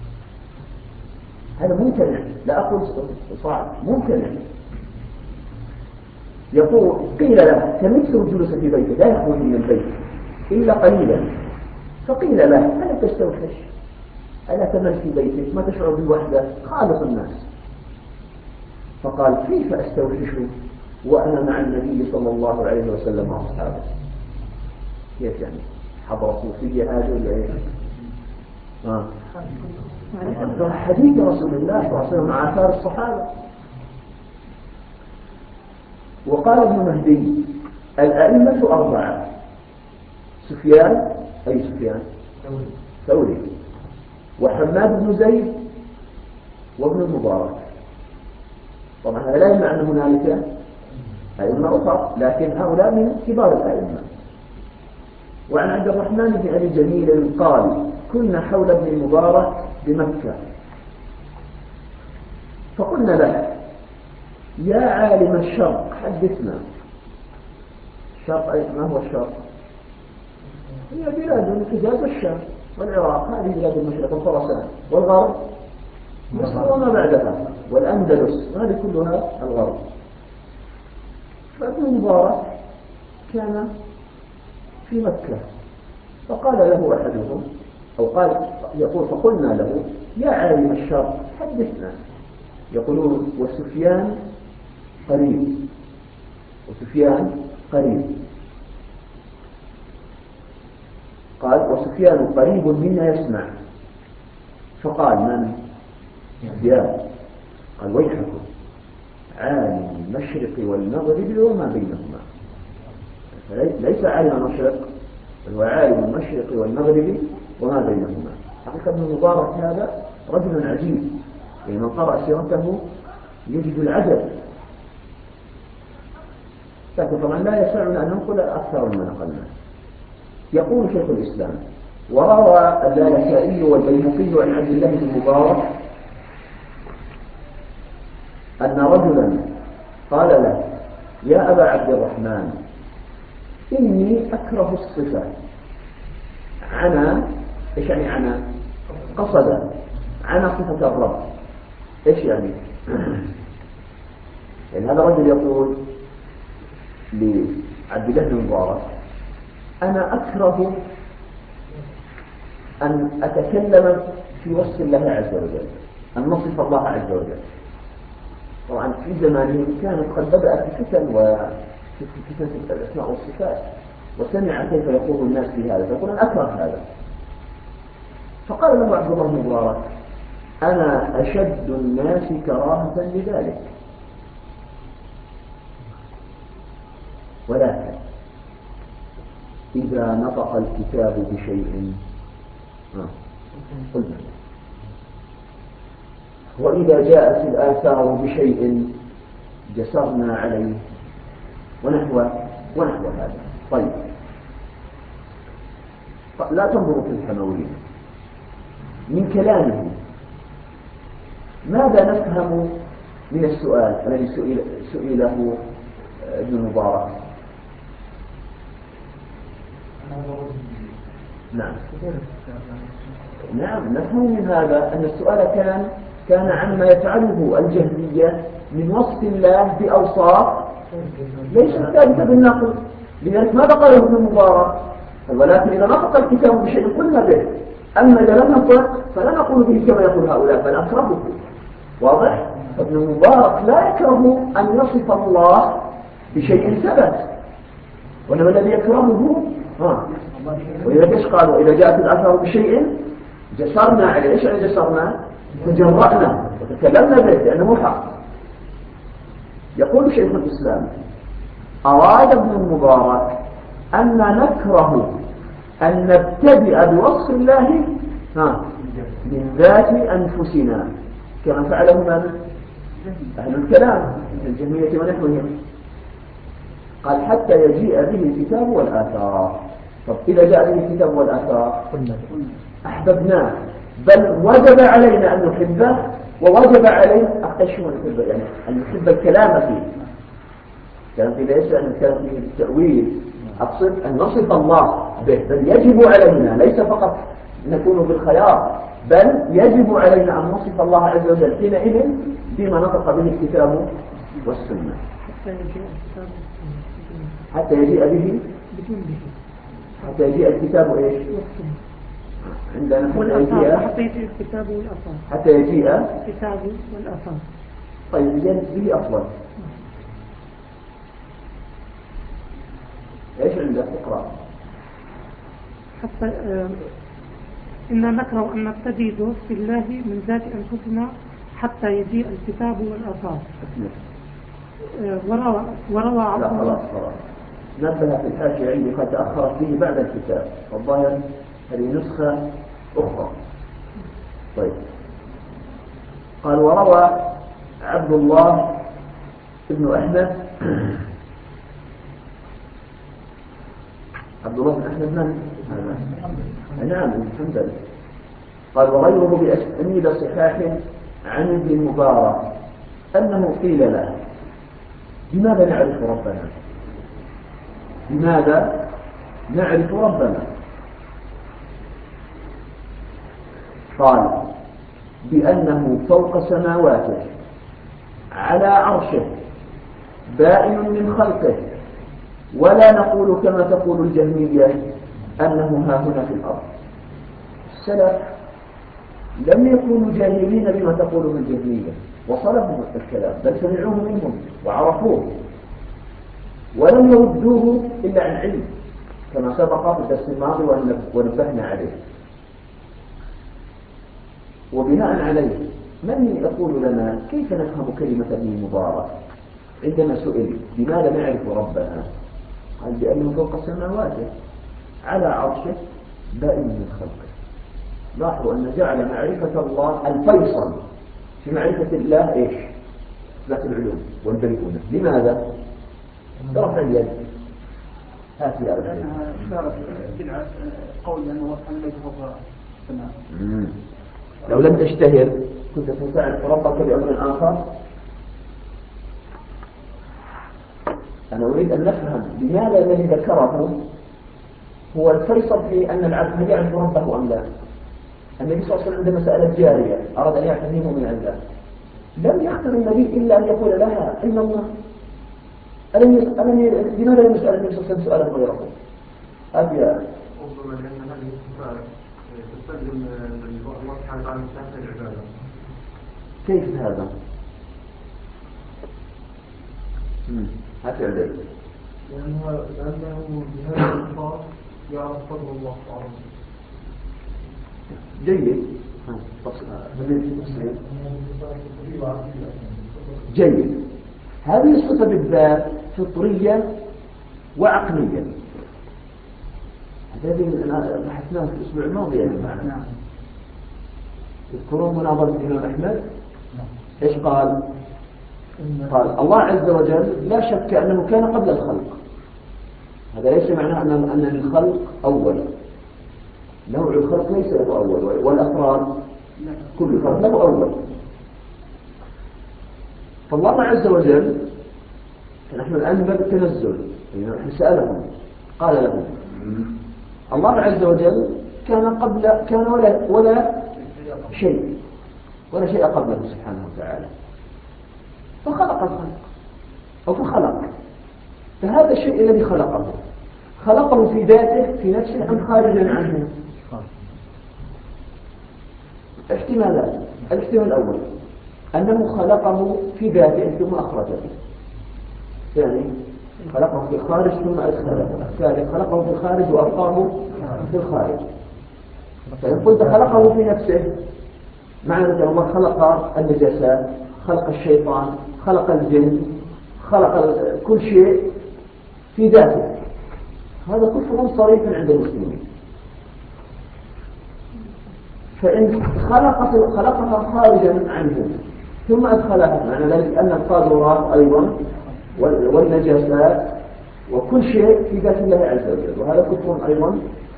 Speaker 1: هذا ممتنع، لا أقول صعب، ممتنع. يقول: قيل له: تمسه الجلوس في بيته، لا يخرج من البيت إلا قليلا. فقيل له: ألا تستوحش؟ ألا تمل في بيتك؟ ما تشعر بالوحدة؟ خالط الناس. فقال: كيف أستوحش وأنا مع النبي صلى الله عليه وسلم وأصحابه؟ كيف يعني؟ حضر صوفية هذه ولا إيه؟ حديث رسول الله صلى الله عليه وسلم مع آثار الصحابة. وقال ابن مهدي: الأئمة 4: سفيان، أي سفيان؟ ثوري، وحماد بن زيد، وابن المبارك. طبعا هذا لا يمنع أن هنالك أئمة أخرى، لكن هؤلاء من كبار الأئمة. وعن عبد الرحمن بن أبي جميل قال: كنا حول ابن المبارك بمكة، فقلنا له: يا عالم الشرق حدثنا. الشرق ما هو الشرق؟ هي بلاد الحجاز والشام والعراق، هذه بلاد المشرق وخراسان، والغرب مصر وما بعدها، والأندلس، هذه كلها الغرب. فابن المبارك كان في مكة، فقال له أحدهم، يقول: فقلنا له: يا عالم الشرق حدثنا. يقولون: وسفيان قريب، قال: وسفيان قريب منا يسمع. فقال: من؟ سفيان. قال: ويحكم، عالم المشرق والمغرب وما بينهما. ليس عالم المشرق، بل هو عالم المشرق والمغرب وما بينهما. حقيقة ابن المبارك هذا رجل عجيب، يعني من قرأ سيرته يجد العجب، لكن طبعا لا يسعنا أن ننقل أكثر مما نقلنا. يقول شيخ الإسلام: وروى اللالكائي والبيهقي عن عبد الله بن مبارك أن رجلا قال له: يا أبا عبد الرحمن، إني أكره الصفة. عنا، إيش يعني عنا؟ قصد عنا صفة الرب. إيش يعني؟ يعني هذا الرجل يقول لعبد الله بن مبارك: أنا أكره أن أتكلم في وصف الله عز وجل، أن نصف الله عز وجل. طبعا في زمانه كانت قد بدأت الفتن وفي فتن الأسماء والصفات، وسمع كيف يقول الناس في هذا، فيقول أنا أكره هذا. فقال له عبد الله بن مبارك: أنا أشد الناس كراهة لذلك، ولكن إذا نطق الكتاب بشيء قلنا، وإذا جاءت الآثار بشيء جسرنا عليه، ونحو هذا. طيب، لا تنظروا في الحموية من كلامه. ماذا نفهم من السؤال الذي سئله ابن المبارك؟ نعم، نفهم من هذا أن السؤال كان عما يفعله الجهمية من وصف الله بأوصاف ليست ثابتة بالنقل. لذلك ماذا قاله ابن المبارك؟ ولكن إذا نطق الكتاب بشيء قلنا به، أما إذا لم نطق فلا نقول به كما يقول هؤلاء، بل أكرهه. واضح؟ ابن المبارك لا يكره أن يصف الله بشيء ثبت، وإنما الذي يكرهه وإذا ايش قالوا؟ إذا جاءت الآثار بشيء جسرنا عليه. ايش يعني جسرنا؟ تجرأنا وتكلمنا به لأنه حق. يقول شيخ الإسلام: أراد ابن المبارك أن نكره أن نبتدئ بوصف الله من ذات أنفسنا كما فعله من أهل الكلام الجهمية ونحوهم. قال: حتى يجيء به الكتاب والآثار. طب إذا جاء به الكتاب والآثار أحببناه، بل وجب علينا أن نحبه، ووجب علينا إيش هو نحبه؟ يعني أن نحب الكلام فيه. كلام فيه ليس أن الكلام فيه التأويل، أقصد أن نصف الله به، بل يجب علينا ليس فقط نكون بالخيار، بل يجب علينا أن نصف الله عز وجل حينئذ بما نطق به الكتاب والسنة. حتى يجيء به حتى يجيء الكتاب ايش؟ عندنا
Speaker 2: حتى يجيء الكتاب والآثار.
Speaker 1: حتى يجيء
Speaker 2: الكتاب والآثار.
Speaker 1: طيب إذن به أفضل. ايش عندك؟ اقرأ.
Speaker 2: حتى إنا نكره أن نبتدي بوصف الله من ذات أنفسنا حتى يجيء الكتاب والآثار. وروى عبد الله.
Speaker 1: نبه في الحاشية عندي قد تأخرت به بعد الكتاب، والظاهر هذه نسخة أخرى. طيب، قال: وروى عبد الله بن أحمد. عبد الله بن أحمد من؟ نعم، الحمد. قال: وغيره بأسانيد صحاح عن ابن المبارك أنه قيل له: لماذا نعرف ربنا؟ لماذا نعرف ربنا؟ قال: بأنه فوق سماواته على عرشه بائن من خلقه، ولا نقول كما تقول الجهمية أنه ها هنا في الأرض. السلف لم يكونوا جاهلين بما تقوله الجهمية، وصلهم الكلام، بل سمعوه منهم وعرفوه، ولم يردوه إلا عن علم كما سبق في الدرس الماضي ونبهنا عليه. وبناء عليه من يقول لنا كيف نفهم كلمة ابن المبارك عندما سئل لماذا نعرف ربنا؟ قال: بأنه فوق سماواته على عرشه بائن من خلقه. لاحظوا أن جعل معرفة الله الفيصل في معرفة الله إيش؟ ذات العلوم والبينونة. لماذا؟ رفع اليد. هات يا رجل.
Speaker 3: لأنها إشارة بدعة قول أن الله سبحانه ليس فوق السماء.
Speaker 1: لو لم تشتهر كنت تساعد ربك بأمر آخر. أنا أريد أن نفهم لماذا الذي ذكره هو الفيصل في أن العبد هل يعرف ربه أم لا. النبي صلى الله عليه وسلم عندما سأل جارية أراد أن يعتنيه من الله لم يختر النبي إلا أن يقول لها إن الله لماذا لم يسأل النبي صلى الله عليه وسلم سؤالا غيره؟ أبيا
Speaker 4: ربما لأن هذه الصفات تستلزم الله سبحانه وتعالى مستحق العبادة.
Speaker 1: كيف هذا؟ هاتي عليك.
Speaker 4: لأنه بهذا الصفات يعرف فضل الله تعالى.
Speaker 1: جيد. جيد. هذه الصفة بالذات فطرية وعقلية. هذا بحثناه في الأسبوع الماضي يا جماعة. تذكرون مناظرة الإمام أحمد؟ إيش قال؟ قال الله عز وجل لا شك أنه كان قبل الخلق. هذا ليس معناه أن للخلق أول. نوع الخلق ليس له أول، والأفراد كل فرد له أول. فالله عز وجل نحن الآن باب التنزل، نحن سألهم قال لهم الله عز وجل كان ولا شيء قبله سبحانه وتعالى، فخلق الخلق أو فخلق. فهذا الشيء الذي خلقه في ذاته في نفسه أم خارجا عنه؟ احتمالات. الاحتمال الأول أنه خلقه في ذاته ثم أخرجه. ثاني خلقه في الخارج ثم أدخله. ثالث خلقه في الخارج وأبقاه في الخارج. فإن قلت خلقه في نفسه معنى أن الله خلق النجاسات، خلق الشيطان، خلق الجن، خلق كل شيء في ذاته. هذا كفر صريح عند المسلمين. فإن خلقها خارجا عنه ثم أدخلها معنى ذلك أن القاذورات أيضا والنجاسات وكل شيء في ذات الله عز وجل، وهذا كفر أيضا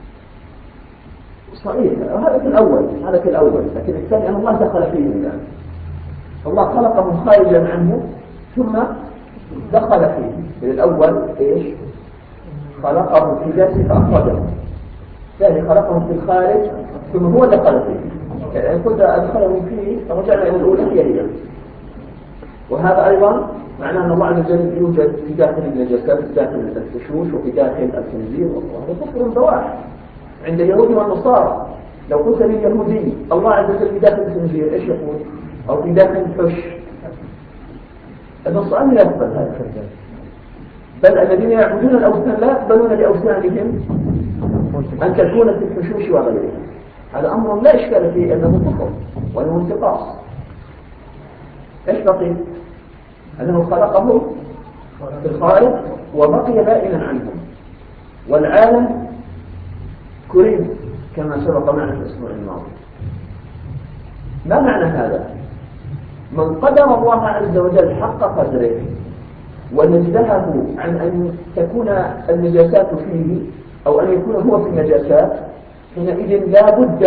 Speaker 1: صحيح. هذا في الأول. لكن الثاني أن الله دخل فيه الآن. الله خلقه خارجا عنه ثم دخل فيه. الأول إيش؟ خلقه في ذاته فأخرجه. الثاني خلقه في الخارج ثم هو دخل فيه. يعني كنت أدخله فيه فرجعنا إلى الأولى هي. وهذا أيضا معناه أن الله عز وجل يوجد في داخل النجاسات، في داخل الفشوش، وفي داخل الخنزير، وهذا كفر بواح عند اليهود والنصارى. لو قلت لليهودي الله عز وجل في داخل الخنزير ايش يقول؟ أو في داخل الحش، النصارى لا يقبل هذا. بل الذين يعبدون الأوثان لا يقبلون لأوثانهم أن تكون في الحشوش وغيرها. هذا أمر لا إشكال فيه أنه كفر وأنه انتقاص. إيش بقي؟ أنه خلقه في الخارج وبقي بائنا عنه، والعالم كريم كما سبق معنا في الأسبوع الماضي. ما معنى هذا؟ من قدر الله عز وجل حق قدره ونزهه عن أن تكون النجاسات فيه أو أن يكون هو في النجاسات، حينئذ لا بد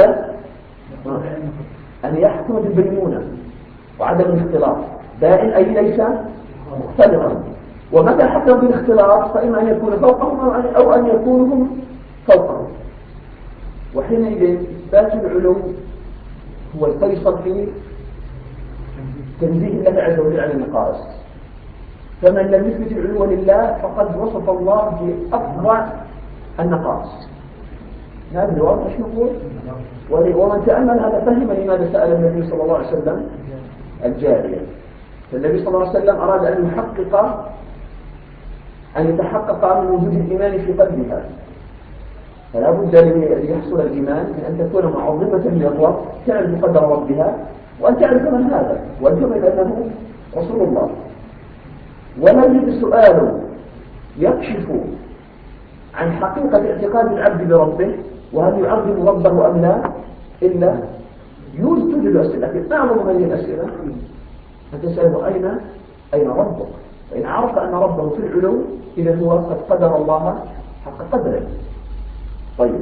Speaker 1: أن يحكم بالبينونة وعدم الاختلاط. بائن أي ليس مختلطا. ومتى حكم بالاختلاط فإما أن يكون فوقهم أو أن يكونوا هم فوقهم. وحينئذ إثبات العلوم هو الفيصل في تنزيه الله عز وجل عن النقائص. فمن لم يثبت العلو لله فقد وصف الله بأفظع النقائص. هذا الواقع ايش نقول؟ ومن تأمل هذا فهم لماذا سأل النبي صلى الله عليه وسلم الجارية. فالنبي صلى الله عليه وسلم أراد أن يتحقق من وجود الإيمان في قلبها. فلا بد ليحصل الإيمان من أن تكون معظمة لله، تعرف قدر ربها، وأن تعرف من هذا، وأن تؤمن أنه رسول الله. ولا يوجد سؤال يكشف عن حقيقة اعتقاد العبد بربه وهل يعظم ربه أم لا إلا توجد أسئلة، لكن أعظم هذه الأسئلة أن تسأله أين ربك؟ فإن عرف أن ربه في العلو إذا هو قد قدر الله حق قدره. طيب،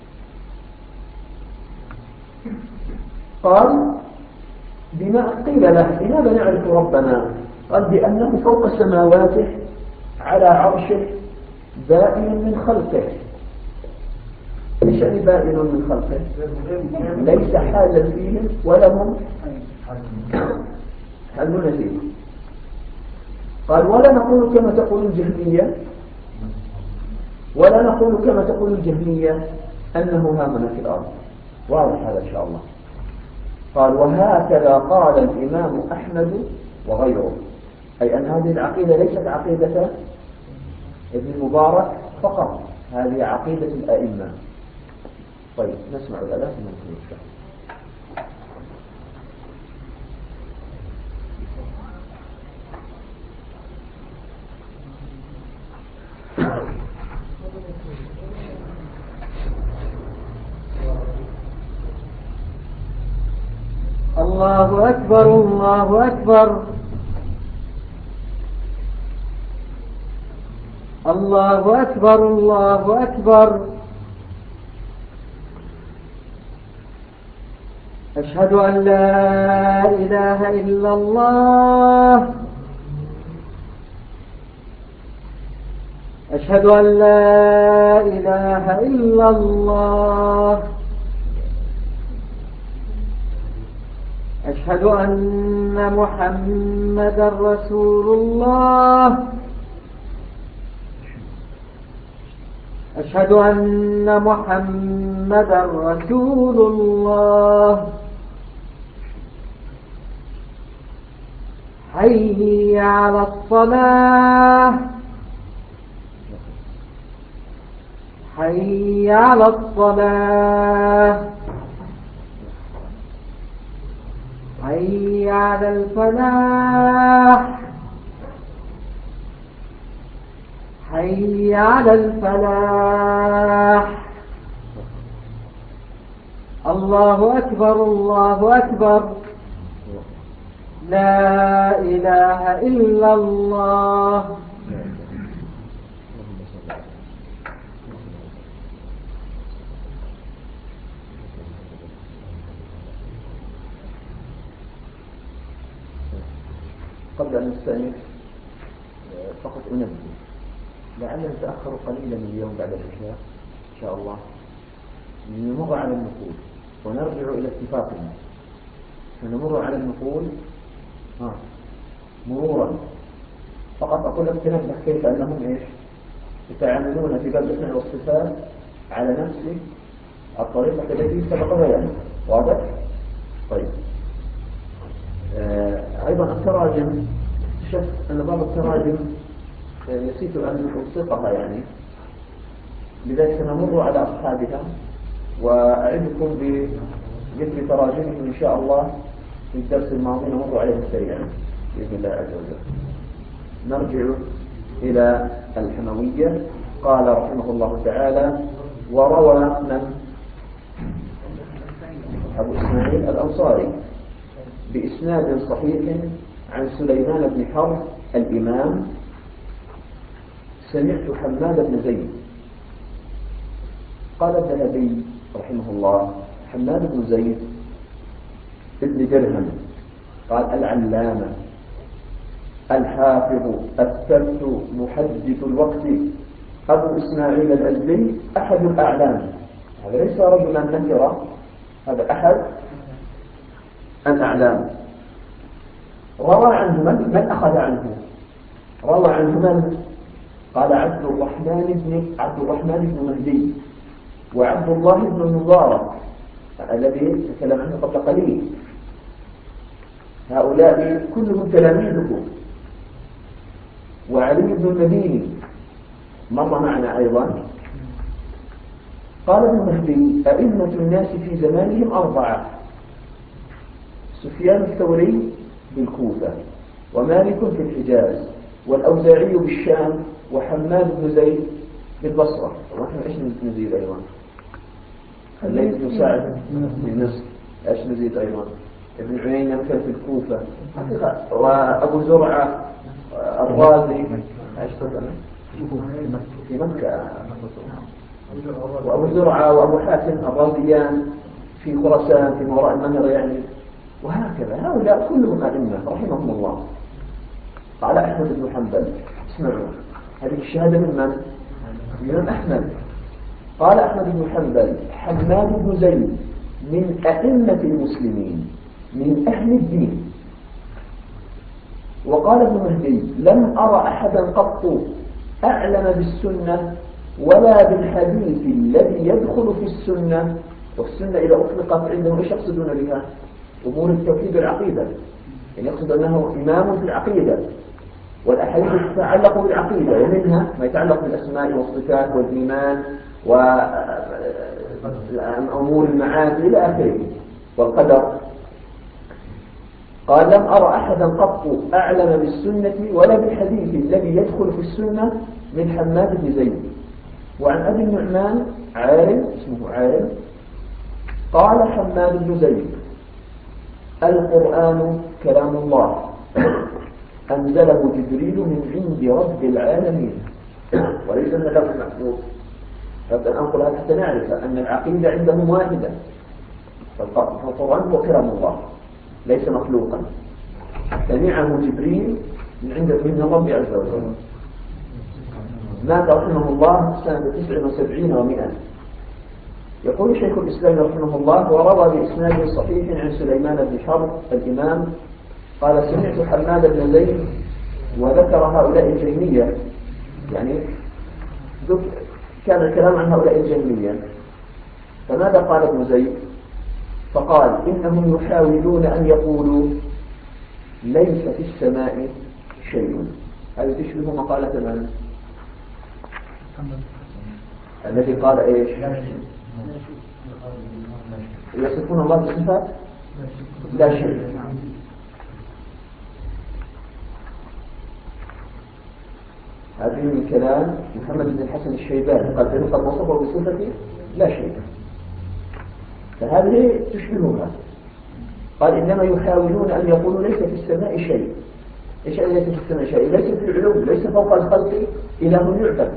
Speaker 1: قال بما قيل له لماذا نعرف ربنا؟ قال بأنه فوق سماواته على عرشه بائن من خلقه. ايش يعني بائن من خلقه؟ ليس حالا فيهم ولا هم حلون فيه. قال ولا نقول كما تقول الجهمية، أنه هامنا في الأرض. واضح هذا إن شاء الله. قال وهكذا قال الإمام أحمد وغيره، أي أن هذه العقيدة ليست عقيدة ابن المبارك فقط، هذه عقيدة الأئمة. طيب نسمع الآلاف من الكلام.
Speaker 5: الله أكبر الله أكبر الله أكبر الله أكبر. أشهد أن لا إله إلا الله. أشهد أن لا إله إلا الله. أشهد أن محمدا رسول الله. أشهد أن محمدا رسول الله. حي على الصلاة. حي على الصلاة. حي على الفلاح. حي على الفلاح. الله أكبر الله أكبر. لا إله إلا الله.
Speaker 1: قبل أن نستأنف فقط أنبه لعلنا نتأخر قليلا اليوم بعد العشاء إن شاء الله، نمر على النقول ونرجع إلى اتفاقنا. فنمر على النقول مرورا، فقط أقول لك تنبه كيف أنهم يتعاملون في باب الأسماء والصفات على نفس الطريقة التي سبق بيانها. واضح؟ طيب، أيضا التراجم، شف أن بعض التراجم نسيت أن ألصقها لذلك سنمر على أصحابها وأعدكم بذكر تراجمهم إن شاء الله في الدرس الماضي، نمر عليها سريعا بإذن الله عز وجل. نرجع إلى الحموية. قال رحمه الله تعالى وروى من أبو إسماعيل الأنصاري بإسناد صحيح عن سليمان بن حرب الإمام سمعت حماد بن زيد. قال الذهبي رحمه الله حماد بن زيد ابن درهم قال العلامة الحافظ الثبت محدث الوقت أبو إسماعيل الأزدي أحد الأعلام. هذا ليس رجلا نكرا، هذا أحد الأعلام. روى عنه من أخذ عنه؟ روى عنه من؟ قال عبد الرحمن بن مهدي وعبد الله بن المبارك الذي تكلم عنه قبل قليل. هؤلاء كلهم تلاميذه. وعلي بن المديني مر معنا أيضا. قال ابن مهدي أئمة الناس في زمانهم 4: سفيان الثوري بالكوفة، ومالك في الحجاز، والأوزاعي بالشام، وحماد بن زيد بالبصرة. ونحن ايش نزيد أيضا؟ الليث بن سعد من مصر، ايش نزيد ايضا؟ ابن عيينة مثل في الكوفة، وابو زرعة الرازي ايش في مكة، وابو زرعة وابو حاتم الرازيان في خراسان في وراء المنهر يعني، وهكذا. هؤلاء كلهم أئمة رحمهم الله. قال أحمد بن حنبل، اسمعوا هذه الشهادة من الإمام أحمد. قال أحمد بن حنبل: حماد بن زيد من أئمة المسلمين من أهل الدين. وقال ابن مهدي: لم أرى أحدا قط أعلم بالسنة ولا بالحديث الذي يدخل في السنة. والسنة إذا أطلقت عندهم إيش يقصدون بها؟ أمور التوحيد والعقيدة، يعني يقصد أنه إمام في العقيدة، والأحاديث تتعلق بالعقيدة، ومنها ما يتعلق بالأسماء والصفات والإيمان وأمور المعاد إلى آخره والقدر. قال: لم أرى أحدا قط أعلم بالسنة ولا بالحديث الذي يدخل في السنة من حماد بن زيد. وعن أبي النعمان عارم، اسمه عارم، قال حماد بن زيد: القرآن كلام الله أنزله جبريل من عند رب العالمين وليس من اللوح المحفوظ. فأن أنقل هذا حتى نعرف أن العقيدة عندهم واحدة، فالقرآن هو كلام الله ليس مخلوقا، سمعه جبريل من رب عز وجل. مات رحمه الله سنة 79 و100. يقول شيخ الإسلام رحمه الله: وروى بإسناد صحيح عن سليمان بن حرب الإمام قال: سمعت حماد بن زيد وذكر هؤلاء الجهمية، يعني كان الكلام عن هؤلاء الجهمية. فماذا قال ابن زيد؟ فقال: إنهم يحاولون أن يقولوا ليس في السماء شيء. هذا تشبه مقالة من؟ الذي قال إيش؟ يصفون الله بصفات لا شيء. هذه من كلام محمد بن الحسن الشيباني، قال إنه قد وصفه بصفة لا شيء، فهذه تشبهها. قال: إنما يحاولون أن يقولوا ليس في السماء شيء. إيش يعني ليس في السماء شيء؟ ليس في العلوم، ليس فوق الخلق إله يعبد.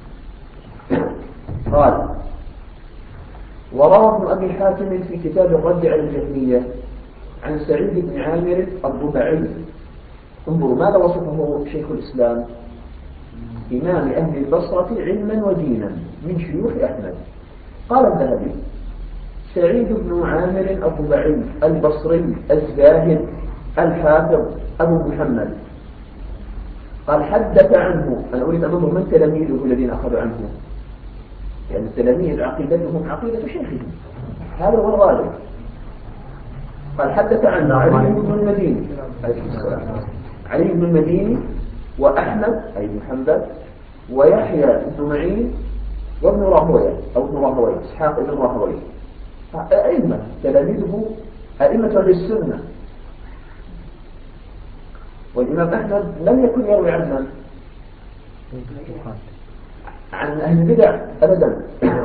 Speaker 1: قال: وروى ابن أبي حاتم في كتاب الرد على الجهمية عن سعيد بن عامر الضبعي. انظروا ماذا وصفه شيخ الإسلام: إمام أهل البصرة علما ودينا من شيوخ أحمد. قال الذهبي: سعيد بن عامر الضبعي البصري الزاهد الحافظ أبو محمد. قال: حدث عنه، أنا أريد أن أنظر من تلاميذه الذين أخذوا عنه، يعني التلاميذ عقيدتهم عقيدة شيخهم، هذا هو الغالب. قال: حدث عنه علي بن المديني عليه السلام، علي بن المديني وأحمد أي محمد ويحيى بن معين وابن راهويه أو ابن راهويه إسحاق بن راهويه، أئمة تلاميذه أئمة أهل السنة. والإمام أحمد لم يكن يروي عنه عن أهل البدع أبدا.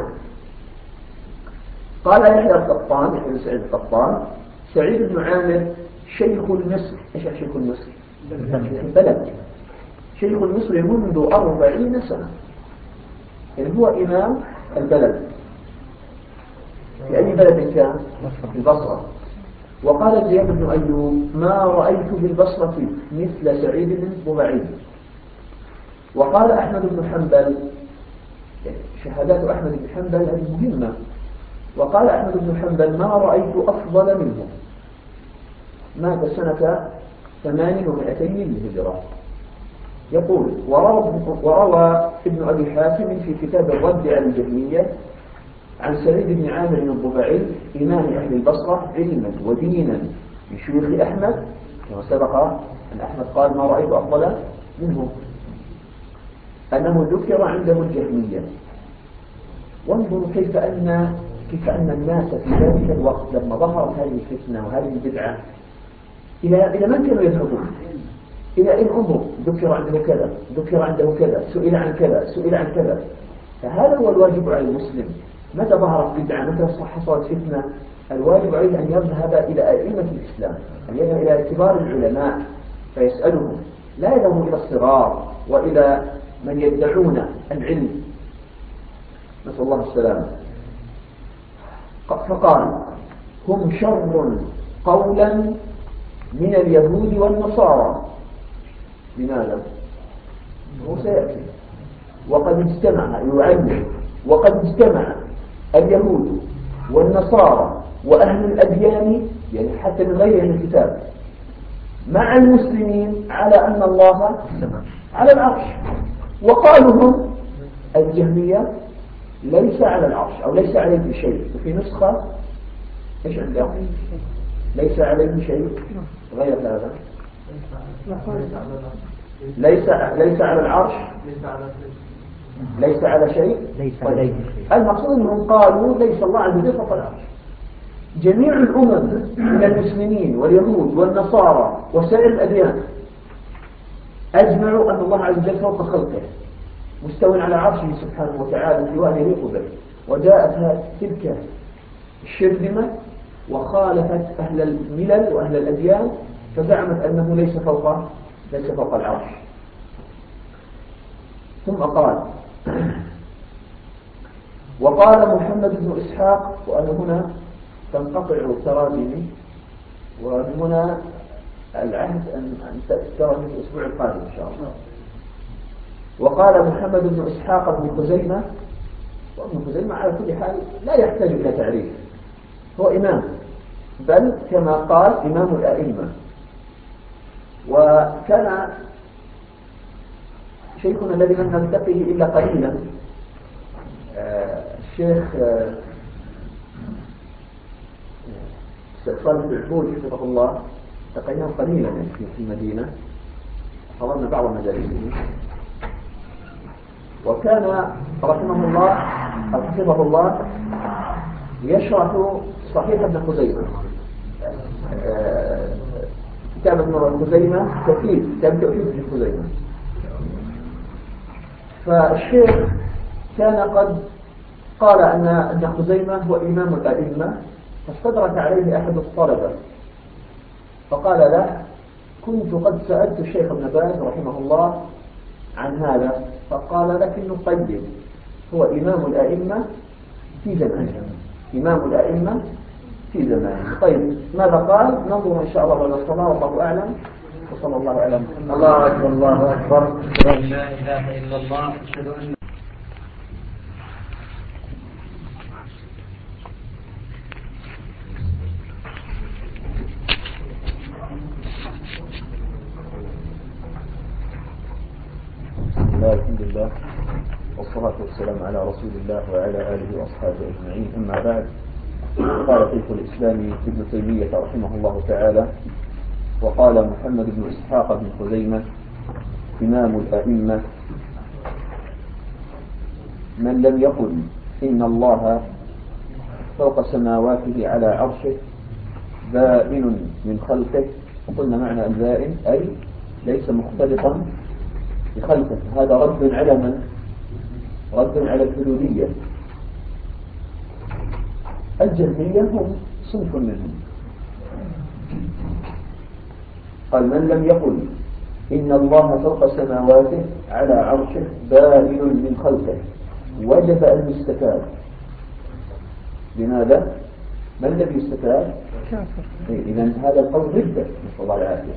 Speaker 1: قال يحيى القطان، يحيى بن سعيد القطان: سعيد بن عامر شيخ المصر. إيش شيخ المصر؟ البلد. شيخ المصر منذ 40 سنة، يعني هو إمام البلد. في أي بلد كان؟ في البصرة. وقال زياد بن أيوب: ما رأيت بالبصرة مثل سعيد بن الضبعي. وقال أحمد بن حنبل، شهادات أحمد بن حنبل هذه مهمة. وقال أحمد بن حنبل: ما رأيت أفضل منه. مات سنة 800 للهجرة. يقول: وروى ابن أبي حاتم في كتاب الرد على الجهمية عن سعيد بن عامر الضبعي إمام أهل البصرة علما ودينا من شيوخ أحمد، كما سبق أن أحمد قال: ما رأيت أفضل منه، أنه ذكر عنده الجهمية. وانظروا كيف أن الناس في ذلك الوقت لما ظهرت هذه الفتنة وهذه البدعة إلى من كانوا يذهبون؟ إلى إن انظر ذكر عنده كذا، ذكر عنده كذا، سئل عن كذا، سئل عن كذا. فهذا هو الواجب على المسلم، متى ظهرت بدعة، متى حصلت فتنة، الواجب عليه أن يذهب إلى أئمة الإسلام، أن يذهب إلى كبار العلماء فيسألهم، لا يذهب إلى الصغار وإلى من يدعون العلم، نسأل الله السلامة. فقال هم شر قولا من اليهود والنصارى. لماذا؟ هو سيأتي. وقد اجتمع اليهود والنصارى وأهل الأديان، يعني حتى من غيرهم الكتاب، مع المسلمين على أن الله على العرش. وقالوا هم الجهمية ليس على العرش أو ليس عليه شيء. وفي نسخة إيش عندها؟ ليس عليه شيء غير هذا، ليس على العرش، ليس على شيء. طيب. المقصود أنهم قالوا ليس الله عز وجل فوق العرش. جميع الأمم من المسلمين واليهود والنصارى وسائر الأديان أجمعوا أن الله عز وجل فوق خلقه مستوى على عرشه سبحانه وتعالى استواء يليق به. وجاءت تلك الشرذمة وخالفت أهل الملل وأهل الأديان فزعمت أنه ليس فوق العرش. ثم قال وقال محمد بن إسحاق، وأنا هنا تنقطع تراجمي وهنا العهد أن تأتي الأسبوع القادم إن شاء الله. وقال محمد بن إسحاق بن خزيمة، وابن خزيمة على كل حال لا يحتاج إلى تعريف، هو إمام، بل كما قال إمام الأئمة. وكان شيخنا الذي لم نلتقيه إلا قليلا الشيخ صالح العبود حفظه الله، التقيناه قليلا في المدينة، حضرنا بعض مجالسه. وكان حفظه الله يشرح صحيح ابن خزيمة، كتاب ابن خزيمة كتاب توحيد ابن خزيمة. فالشيخ كان قد قال أن ابن خزيمة هو إمام الأئمة، فاستدرك عليه أحد الطلبة فقال له كنت قد سألت الشيخ ابن باز رحمه الله عن هذا، فقال لكنه قيد، هو إمام الأئمة في زمانه، إمام الأئمة في زمانه. طيب ماذا قال؟ ننظر إن شاء الله بعد الصلاة، والله أعلم، وصلى الله على محمد.
Speaker 5: الله أكبر الله أكبر،
Speaker 6: لا إله إلا الله، أشهد أن
Speaker 1: الحمد لله والصلاة والسلام على رسول الله وعلى آله وأصحابه أجمعين. أما بعد، قال شيخ الإسلام ابن تيمية رحمه الله تعالى وقال محمد بن إسحاق بن خزيمة إمام الأئمة: من لم يقل إن الله فوق سماواته على عرشه بائن من خلقه، وقلنا معنى البائن أي ليس مختلطا بخلقه، هذا رد على من؟ رد على الحلولية. الجهمية هم صنف منهم. قال من لم يقل إن الله فوق سماواته على عرشه بائن من خلقه وجب أن يستتاب. لماذا؟ ما الذي يستتاب؟ إذن هذا القول ردة، نسأل الله العافية.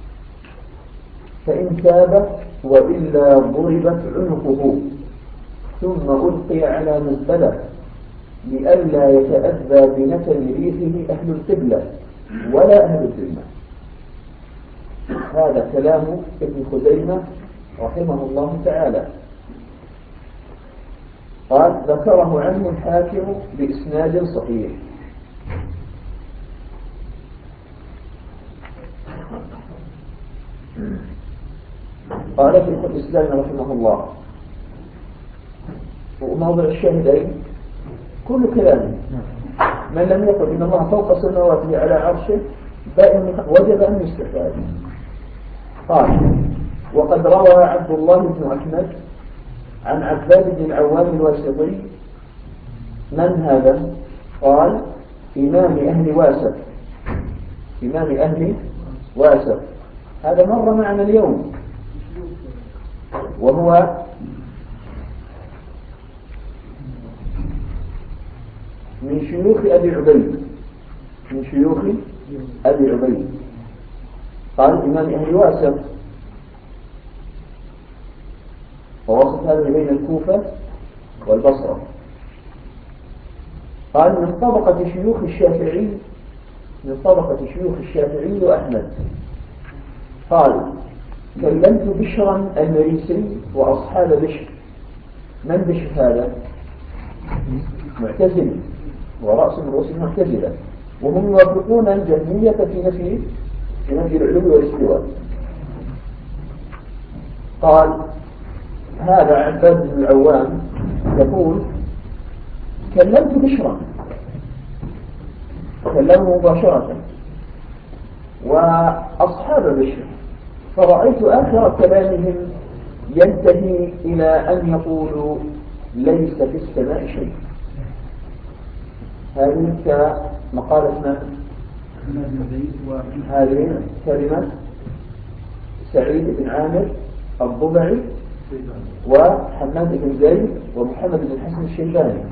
Speaker 1: فإن تاب وإلا ضربت عنقه ثم ألقي على مزبلة لئلا يتأذى بنتن ريحه أهل القبلة ولا أهل الذمة. هذا كلام ابن خزيمة رحمه الله تعالى، قال ذكره عنه الحاكم بإسناد صحيح. قال شيخ الإسلام رحمه الله وموضع الشاهدين كل كلامه: من لم يقل إن الله فوق سماواته على عرشه بائن وجب أن يستفاد. قال وقد روى عبد الله بن أحمد عن عباد بن العوام الواسطي من هذا؟ قال إمام أهل واسف. إمام أهل واسف هذا مر معنا اليوم، وهو من شيوخ أبي عبيد، من شيوخ أبي عبيد. قال إمام أهل واسف، ووسط هذا بين الكوفة والبصرة. قال من طبقة شيوخ الشافعي، من طبقة شيوخ الشافعي وأحمد. قال كلمت بشرا المريسي وأصحاب بشر. من بشر هذا؟ معتزلي، ورأس من رؤوس المعتزلة، وهم يوافقون الجهمية في نفي العلو والاستواء. قال هذا عباد بن العوام يقول كلمت بشرا، كلمه مباشرة، وأصحاب بشر، فرأيت آخر كلامهم ينتهي إلى أن يقولوا ليس في السماء شيء. هذه كمقالة هذه كلمة سعيد بن عامر الضبعي وحماد بن زيد ومحمد بن حسن الشيباني.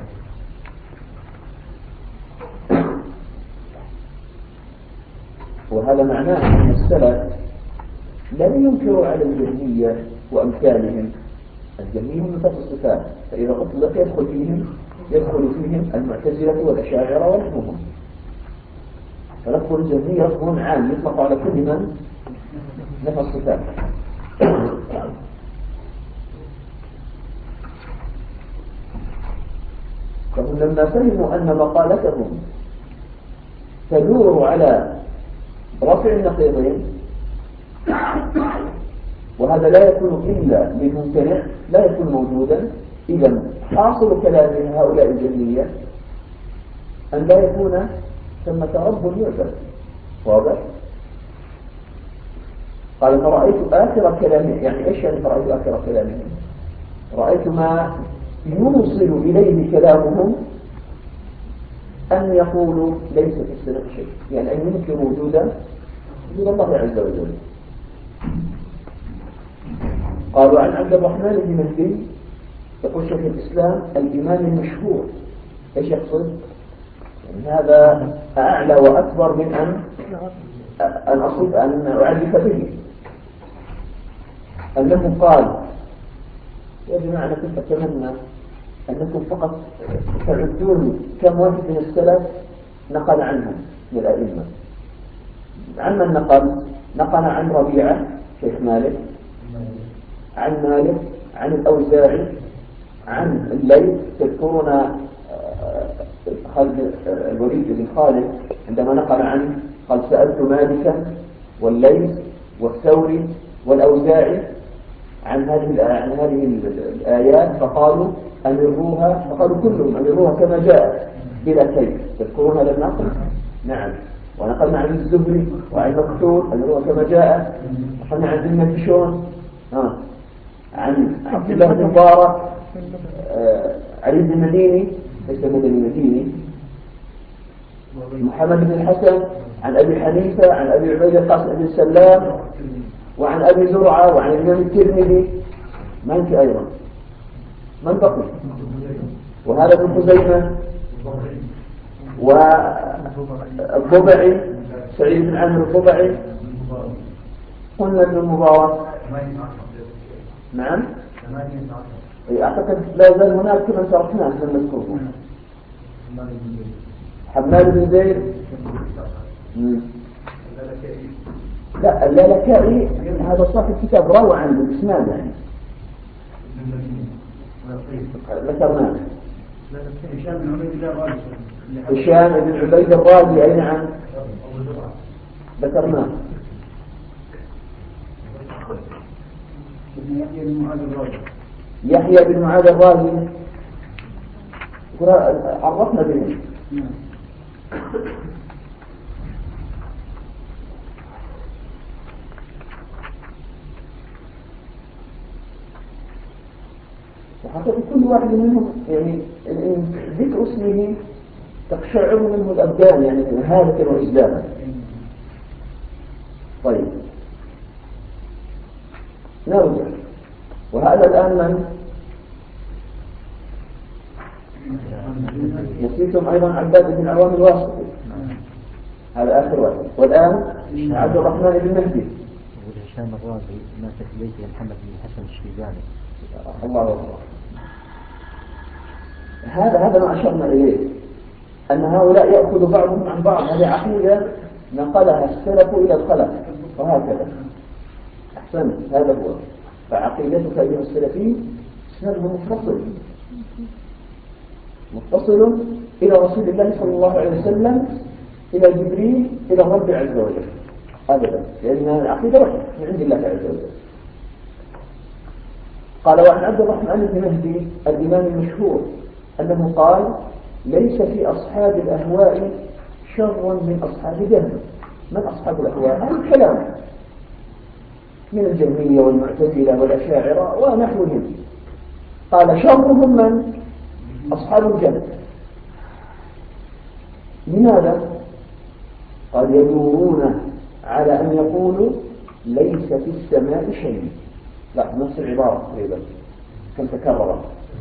Speaker 1: وهذا معناه أن السلف لم ينكروا على الجهمية وأمثالهم. الجهمية هم نفس الصفات، فإذا أطلق يدخل فيهم المعتزلة والأشاعرة ونحوهم. فلفظ الجهمية لفظ عام يطلق على كل من نفى الصفات. فهم لما فهموا أن مقالتهم تدور على رفع النقيضين، وهذا لا يكون إلا للممتنع، لا يكون موجودا. إذا حاصل كلام هؤلاء الجهمية أن لا يكون ثم رب يعبد. واضح؟ قال فرأيت آخر كلامهم. يعني إيش يعني فرأيت آخر كلامهم؟ رأيت ما يوصل إليه كلامهم أن يقولوا ليس في السماء شيء، يعني أن ينكروا وجود الله عز وجل. قالوا عن عبد الرحمن بن مهدي يقول شيخ الإسلام الإمام المشهور. إيش يقصد؟ يعني هذا أعلى وأكبر من أن أعرف به. أنه قال يا جماعة أنا كنت أتمنى أنكم فقط تعدون كم واحد من السلف نقل عنهم من الأئمة. عن من نقل عن ربيعة شيخ مالك، عن مالك، عن الأوزاعي، عن الليث. تذكرون خالد الوليد بن خالد عندما نقل عنه قال سألت مالكا والليث والثوري والأوزاعي عن هذه الآيات، فقالوا أمروها، فقالوا كلهم أمروها كما جاء بلا كيف. تذكرون هذا النقل؟ نعم. ونقلنا عن الزهري وعن مكتور أمروها كما جاء. نقلنا عن ابن مكشون عن عبد الله بن مبارك، علي بن المديني ليس المديني، محمد بن الحسن، عن أبي حنيفة، عن أبي عبيد القاسم بن سلام، وعن أبي زرعة، وعن الإمام الترمذي. من في أيضا؟ من بقي؟ وهذا ابن خزيمة والضبعي، سعيد بن عامر الضبعي. قلنا ابن المبارك. نعم. أعتقد لا يزال هناك كما شرحناه من نذكره. حماد بن زيد. لا اللالكائي هذا صاحب الكتاب روى عنه بإسناد يعني ذكرناه. هشام بن عبيد الرازي. أي نعم ذكرناه. يحيى بن معاذ الرازي عرفنا به. وحقيقة كل واحد منهم يعني ذكر اسمه تقشعر منه الأبدان يعني هالة وإجلالا. طيب نرجع. وهذا الآن من نسيتم أيضا عباد بن عوام الواسطي، هذا آخر واحد. والآن عبد الرحمن بن مهدي
Speaker 5: هشام الرازي مات في بيته محمد بن الحسن الشيباني.
Speaker 1: الله أكبر. هذا ما أشرنا إليه، أن هؤلاء يأخذ بعضهم عن بعض. هذه عقيدة نقلها السلف إلى الخلف وهكذا. أحسن، هذا هو. فعقيدتك أيها السلفي اسنده متصل إلى رسول الله صلى الله عليه وسلم، إلى جبريل، إلى الرب عز وجل أبدا، لأن العقيدة واحدة من عند الله عز وجل. قال: وعن عبد الرحمن بن مهدي الإمام المشهور أنه قال: ليس في أصحاب الأهواء شر من أصحاب جهنم. من أصحاب الأهواء؟ أهل الكلام من الجهمية والمعتزلة والأشاعرة ونحوهم. قال: شرهم من؟ أصحاب الجنة. لماذا؟ قال: يدورون على أن يقولوا ليس في السماء شيء. لا، نفس العبارة تقريبا كم تكررت.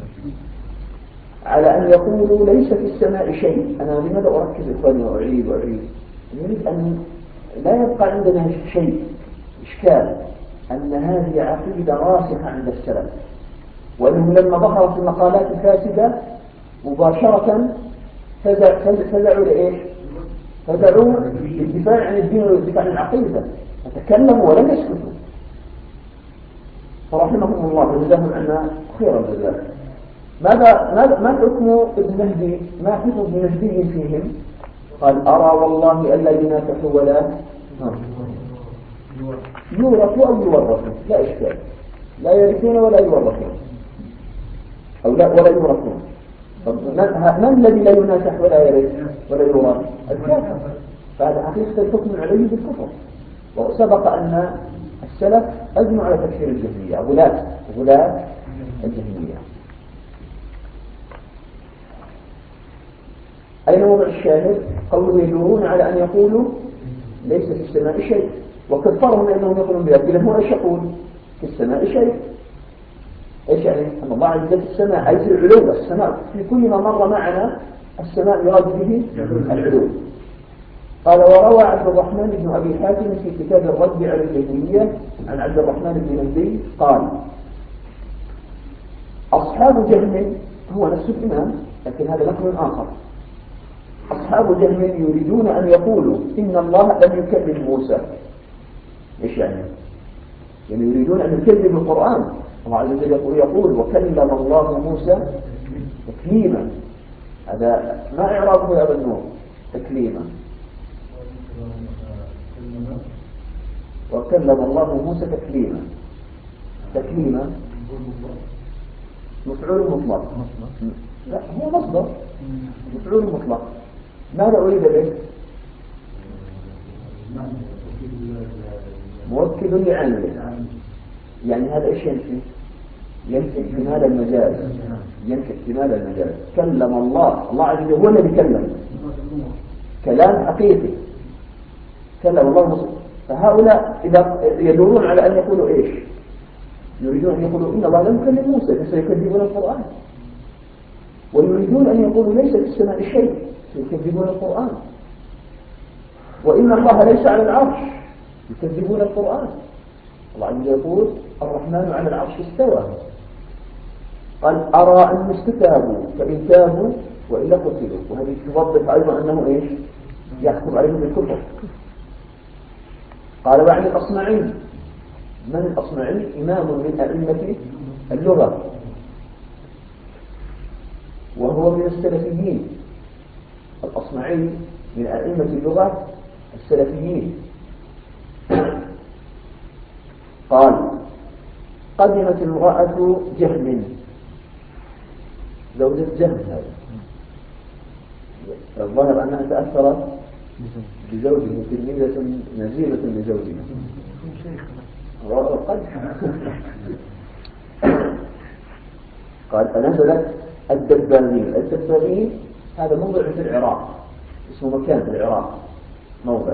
Speaker 1: على أن يقولوا ليس في السماء شيء. أنا لماذا أركز إخواني وأعيد؟ نريد أن لا يبقى عندنا شيء إشكال، أن هذه عقيدة راسخة عند السلف، وأنهم لما ظهرت المقالات الفاسدة مباشرة فزعوا لإيش؟ فزعوا للدفاع عن الدين والدفاع عن العقيدة، فتكلموا ولم يسكتوا، فرحمهم الله وجزاهم عنا خير الجزاء. ما حكم ابن مهدي؟ ما حكم ابن مهدي فيهم؟ قال: أرى والله ألا ينافحوا ولا يورثوا أو يورثوا، لا إشكال، لا يرثون ولا يورثون، أو لا ولا يورثون. من الذي لا ينافح ولا يرث ولا يورث؟ الكافر. فهذا حقيقة الحكم عليه بالكفر. وسبق أن السلف أجمعوا على تكفير الجهمية، غلاة الجهمية. أين موضع الشاهد؟ قوله: يدورون على أن يقولوا ليس في السماء شيء، وكفرهم لأنهم يقولون بذلك. لهم هو إيش يقول؟ في السماء شيء. إيش يعني؟ أن الله عز وجل في السماء، أي في العلو. السماء في كل ما مر معنا السماء يراد به العلو. قال: وروى عبد الرحمن بن أبي حاتم في كتاب الرد على الجهمية عن عبد الرحمن بن مهدي قال: أصحاب جهم، هو نفس الإمام لكن هذا لفظ آخر، أصحاب جهم يريدون أن يقولوا إن الله لم يكلم موسى. إيش يعني؟ يعني يريدون أن يكلم القرآن. الله عز وجل يقول: وكلم الله موسى تكليما. هذا ما إعرابه يا أبا النور؟ تكليما. وكلم الله موسى تكليما مفعول مطلق. لا، هو مصدر مفعول مطلق. ماذا أريد به؟ مؤكد لعامله. يعني هذا إيش ينفي احتمال المجاز. كلم الله عز وجل هو الذي كلم، كلام حقيقي، كلم الله. فهؤلاء إذا يدورون على أن يقولوا إيش؟ يريدون أن يقولوا إن الله لم يكلم موسى، فسيكذبون القرآن. ويريدون أن يقولوا ليس في السماء شيء، يكذبون القرآن. وإن الله ليس على العرش، يكذبون القرآن. الله عز وجل يقول: الرحمن على العرش استوى. قال: أرى أن استتابوا فإن تابوا وإلا قتلوا. وهذه توضح أيضا أنه إيش؟ يحكم عليهم بالكفر. قال: وعن الأصمعي. من الأصمعي؟ إمام من أئمة اللغة، وهو من السلفيين. الأصمعي من أئمة اللغة السلفيين. قال: قدمت امرأة جهم، زوجة جهم. هذا الظاهر أنها تأثرت بزوجه، تلميذة نزيلة لزوجها. قال فنزلت الدبابين. الدبابين هذا موضع في العراق، اسمه مكان في العراق موضع.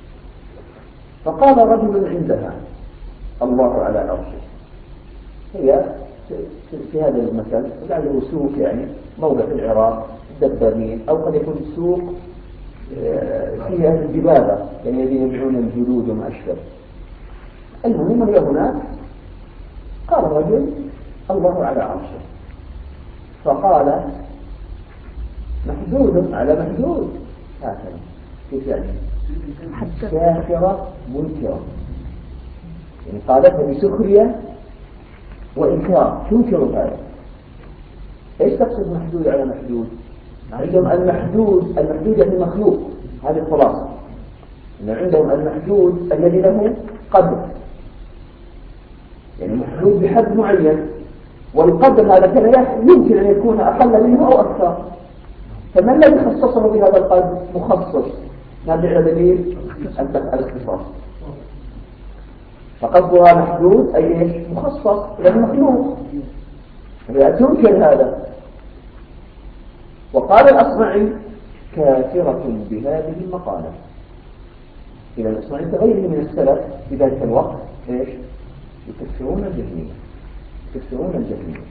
Speaker 1: فقال رجل عندها الله على عرشه، هي في هذا المكان لعله سوق يعني موضع في العراق دبابين، أو قد يكون سوق فيها الجبابة يعني الذين يبيعون الجلود وما أشبه. المهم هي هناك. قال الرجل الله على عرشه، فقال محدود على محدود هكذا. كيف يعني؟ ساخرة منكرة، يعني قالتها بسخرية وإنكار، تنكر هذا. ايش تقصد محدود على محدود؟ عندهم المحدود يعني مخلوق، هذه الخلاصة. عندهم المحدود الذي له قدر، يعني محدود بحد معين، والقدر هذا كان يمكن أن يكون أقل منه أو أكثر. فما الذي خصصه بهذا القدر؟ مخصص، نرجع إلى دليل الاختصاص. فقصدها محدود أي إيش؟ مخصص لأنه مخلوق، تنكر هذا. وقال الأصمعي كافرة بهذه المقالة. إذا الأصمعي كغيره من السلف في ذلك الوقت إيش؟ يكفرون الجهمية، يكفرون الجهمية.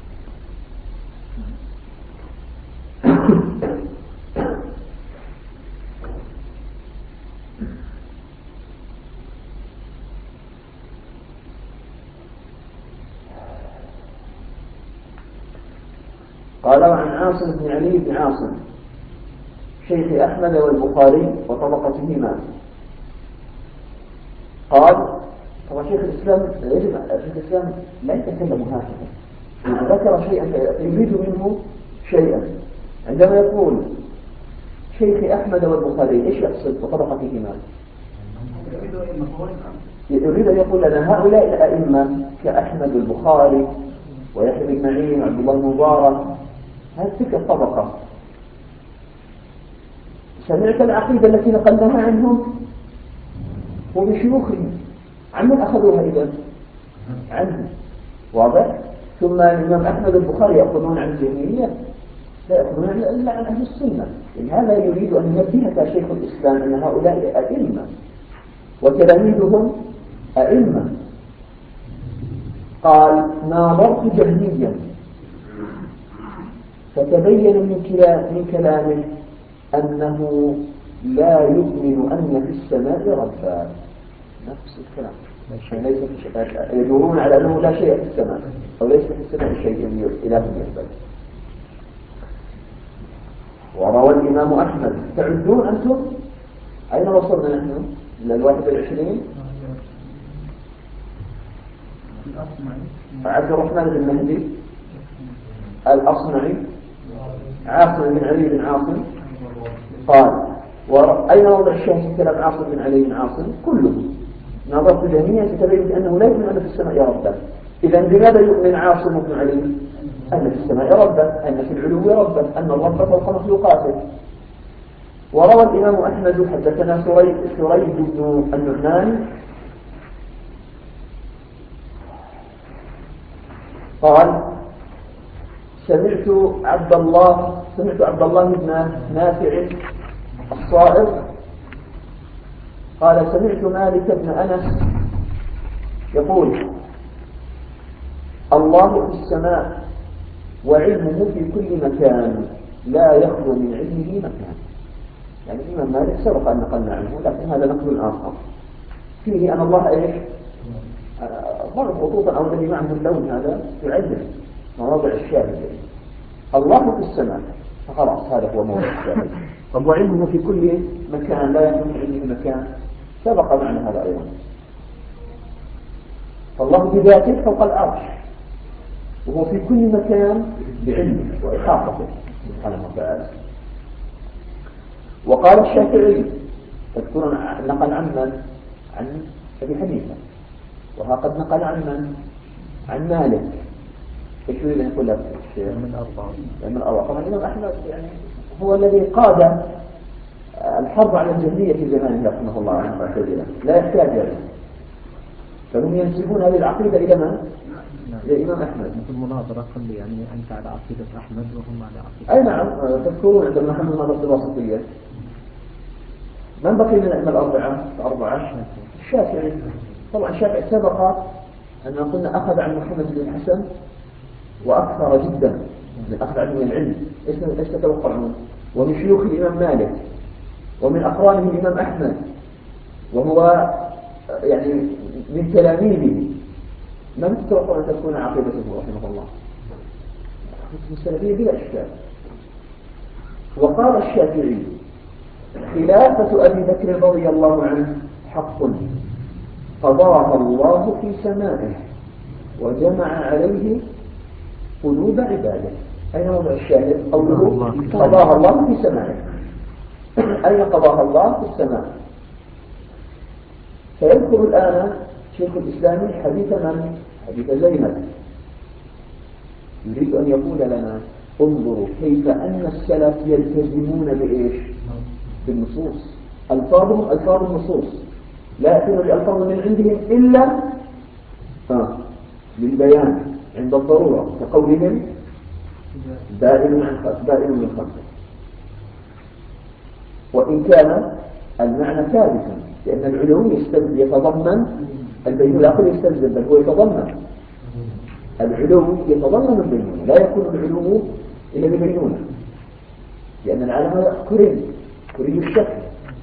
Speaker 1: قال وعن عاصم بن علي بن عاصم شيخ أحمد والبخاري وطبقتهما قال طبعا شيخ الإسلام لا يتكلم هكذا، إذا ذكر شيئا يريد منه شيئا. عندما يقول شيخ أحمد والبخاري إيش يقصد وطبقتهما؟ يريد أن يقول لنا هؤلاء الأئمة كأحمد والبخاري ويحيى بن معين وعبد الله المبارك، هذه تلك الطبقة. سمعت العقيدة التي نقلناها عنهم وبشيوخهم، عن من أخذوها إذن؟ عنهم، واضح؟ ثم الإمام أحمد والبخاري يأخذون عن الجهمية؟ لا يأخذون إلا عن أهل السنة. يعني هذا يريد أن ينبهك شيخ الإسلام أن هؤلاء أئمة وتلاميذهم أئمة. قال ناظرت جهميا فتبين من كلامه أنه لا يؤمن أن في السماء ربا. نفس الكلام، ليس في شيء، يدورون على أنه لا شيء في السماء، أو ليس في السماء شيء إله يقبل. وروى الإمام أحمد. تعدون أنتم أين وصلنا نحن؟ إلى 21. عبد الرحمن بن مهدي الأصمعي عاصم بن علي بن عاصم قال أين وضع الشاهد في كلام عاصم بن علي بن عاصم؟ كله نظرت جهميا فتبين أنه لا يؤمن أن في السماء ربا. إذا بماذا يؤمن عاصم بن علي؟ أن في السماء ربا، أن في العلو ربا، أن الرب فوق مخلوقاته. وروى الإمام أحمد حدثنا سريج بن النعمان قال سمعت عبد الله بن نافع الصائغ قال سمعت مالك بن أنس يقول الله في السماء وعلمه في كل مكان لا يخلو من علمه مكان. يعني الإمام مالك سبق أن نقلنا عنه، لكن هذا نقل آخر فيه أن الله إيش ضرب خطوطا أو الذي معه اللون هذا يعلم مواضع الشاهد. الله في السماء فخلاص هذا هو موضع الشاهد. طب وعلمه في كل مكان لا يخلو من علمه مكان، سبق معنا هذا أيضا. فالله بذاته فوق العرش وهو في كل مكان بعلمه وإحاطته سبحانه وتعالى. وقال الشافعي تذكرون نقل عن من؟ عن أبي حنيفة، وها قد نقل عن من؟ عن مالك. ايش يريد أن يقول لك الشيخ؟ من أربعة. طبعا الإمام أحمد يعني هو الذي قاد الحرب على الجهمية في زمانه رحمه الله عنه معتزلة، لا يحتاج إليه. فهم ينسبون هذه العقيدة إلى من؟ للإمام أحمد.
Speaker 5: في المناظرة قال لي يعني أنت على عقيدة أحمد وهم على عقيدة.
Speaker 1: أي نعم، تذكرون عند محمد نظرة الوسطية من بقي من الأئمة الأربعة؟ الشافعي. طبعا الشافعي سبق أن قلنا أخذ عن محمد بن الحسن وأكثر جدا من أخذ عنه من العلم. إيش تتوقع عنه؟ ومن شيوخ الإمام مالك ومن أقرانه الإمام أحمد، وهو يعني من تلاميذه. من تتوقع أن تكون عقيدته رحمه الله؟ عقيدته السلفية بلا إشكال. وقال الشافعي: خلافة أبي بكر رضي الله عنه حق قضاها الله في سمائه وجمع عليه قلوب عباده. أين موضع الشاهد؟ قوله قضاها الله في سمائه. أين قضاها الله؟ في السماء. فيذكر الآن شيخ الإسلام حديث من؟ حديث زينب. يريد أن يقول لنا انظروا كيف أن السلف يلتزمون بإيش؟ بالنصوص. ألفاظهم ألفاظ النصوص، لا يأتون بألفاظ من عندهم إلا للبيان عند الضرورة، كقولهم بائن من خمسة، وإن كان المعنى ثابتا، لأن العلو يتضمن البينونة. لا أقول يستلزم، بل هو يتضمن العلو يتضمن البينونة. لا يكون العلو إلا ببينونة، لأن العالم كري الشكل.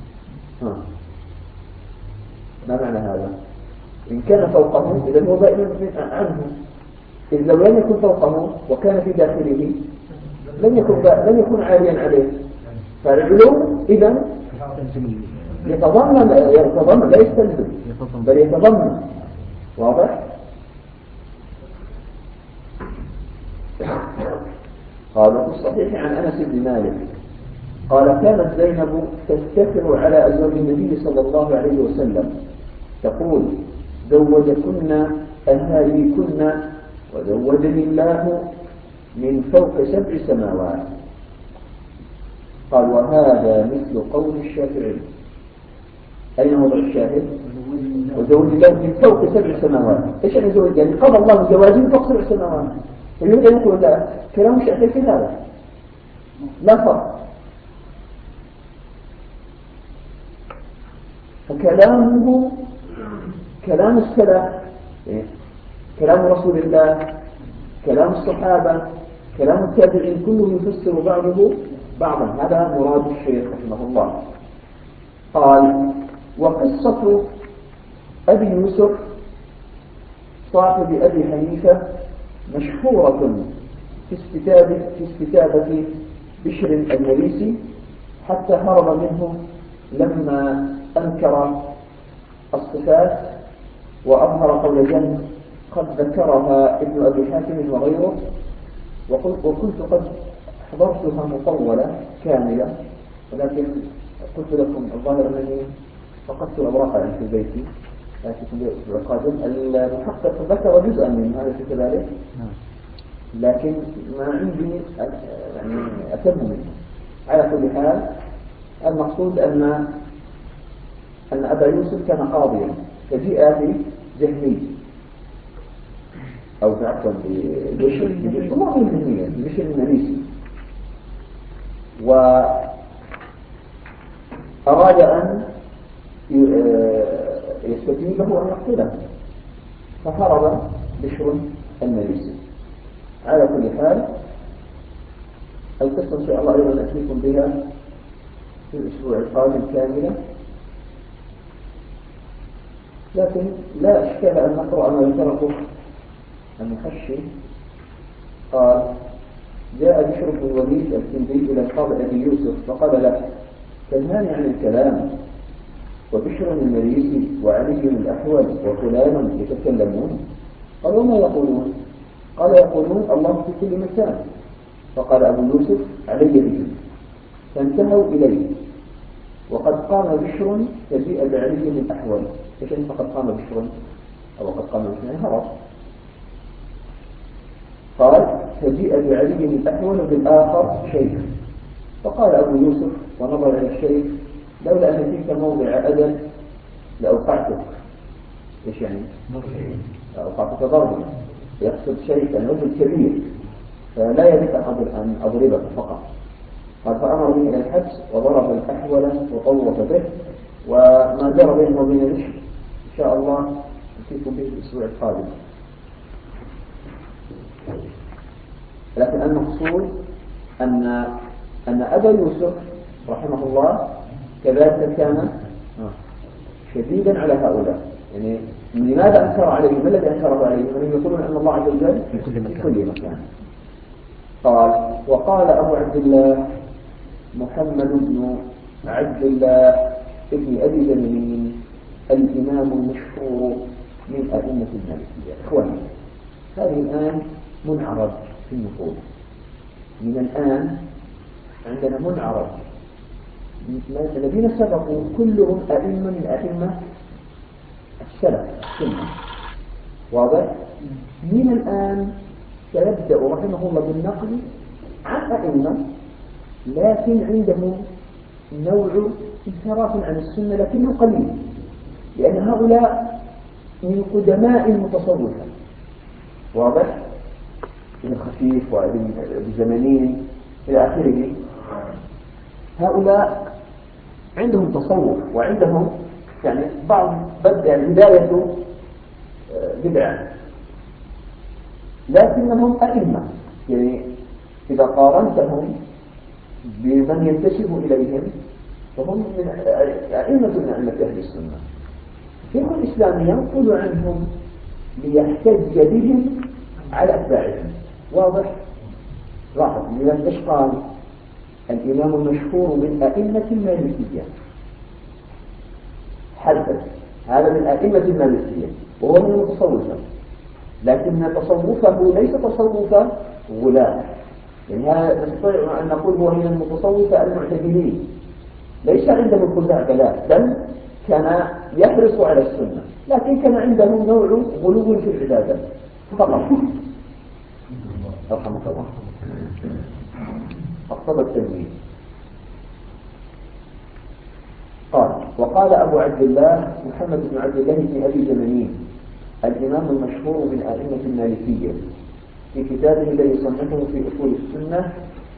Speaker 1: ما معنى هذا؟ إن كان فوقه إذا هو بائن عنه، إذ لو لم يكن فوقه وكان في داخله لم يكن عاليا عليه. فالعلو إذا يتضمن لا يستلزم بل يتضمن. واضح؟ قال في الصحيح عن أنس بن مالك قال: كانت زينب تستكر على أزواج النبي صلى الله عليه وسلم تقول: زوجكن أهاليكن وزوجني الله من فوق 7 سماوات. قال: وهذا مثل قول الشافعي. أين موضع الشاهد؟ وزوج الله من فوق 7 سماوات. إيش يعني زوج؟ يعني قضى الله زواجه من فوق 7 سماوات. فيريد أن يقول لا، كلام الشافعي في هذا لا فرق. فكلامه كلام السلف، كلام رسول الله، كلام الصحابة، كلام التابعين، كله يفسر بعضه بعضا. هذا مراد الشيخ رحمه الله. قال: وقصة أبي يوسف صاحب أبي حنيفة مشهورة في استتابة بشر المريسي، حتى هرب منه لما أنكر الصفات وأظهر قول جهل قد ذكرها ابن أبي حاتم وغيره. وكنت قد حضرتها مطولة كاملة، ولكن قلت لكم الظاهر أنني فقدت الأوراق عن في بيتي، لكن القادم المحقق ذكر جزءا من هذا في كذلك، لكن ما عندي يعني أتم منه. على كل حال المقصود أن أبا يوسف كان قاضيا، فجيء في جهمي أو عفوا ببشر المريسي، وأراد أن يستجيبه وأن يقتله، فهرب بشر المريسي. على كل حال القصة إن شاء الله أيضا نأتيكم بها في الأسبوع القادم كاملة، لكن لا إشكال أن نقرأ ما ذكره المحشي. قال: جاء بشر بن الوليد الكندي إلى القاضي أبي يوسف فقال له: تنهاني عن الكلام، وبشر المريسي وعلي الأحول وفلان يتكلمون. قال: وما يقولون؟ قال: يقولون الله في كل مكان. فقال أبو يوسف: علي به. فانتهوا إليه وقد قام بشر فجيء بعلي الأحول. إيش يعني فقد قام بشر أو قد قام بشر؟ هرب. قال: فجيء بعلي الأحول بالآخر شيخ. فقال أبو يوسف ونظر إلى الشيخ: لولا أن فيك موضع أدب لأوقعتك. إيش يعني؟ لأوقعتك ضربا. يقصد شيء رجل كبير فلا يجب أن أضربه فقط. قال فأمر به إلى الحبس وضرب الأحول وطوف به، وما جرى بينه وبين الإشي إن شاء الله نأتيكم به الأسبوع القادم. لكن المقصود أن أبا يوسف رحمه الله كذلك كان شديدا على هؤلاء. يعني لماذا أنكر عليهم؟ ما الذي أنكره عليهم؟ أنهم يقولون أن الله عز وجل في كل مكان. قال وقال أبو عبد الله محمد بن عبد الله ابن أبي زمين الإمام المشهور من أئمة المالكية. إخواني هذه الآن منعرض في النفوذ. من الآن عندنا منعرض الذين سبقوا كلهم أئمة من أئمة السلف السنة. واضح؟ من الآن سيبدأ رحمه الله بالنقل عن أئمة لكن عندهم نوع انحراف عن السنة لكنه قليل، لأن هؤلاء من قدماء المتصوفة. واضح؟ ابن خفيف وابن زمانين إلى آخره. هؤلاء عندهم تصوف وعندهم يعني بعض بداية بدعة، لكنهم أئمة. يعني إذا قارنتهم بمن ينتسب إليهم فهم من أئمة من أئمة أهل السنة. شيخ الإسلام ينقل عنهم ليحتج بهم على أتباعهم. واضح؟ لاحظ لمن إيش قال الإمام المشهور من أئمة المالكية حدث هذا من أئمة المالكية وهو من المتصوفة، لكن تصوفه ليس تصوف غلاة. يعني نستطيع أن نقول هو من المتصوفة المعتدلين، ليس عنده الخزعبلات، بل كان يحرص على السنة، لكن كان عنده نوع غلو في العبادة فقط. رحمه الله. اقتضى التنوين. قال وقال أبو عبد الله محمد بن عبد الله بن أبي زمانين الإمام المشهور من أئمة المالكية في كتابه الذي صنفه في أصول السنة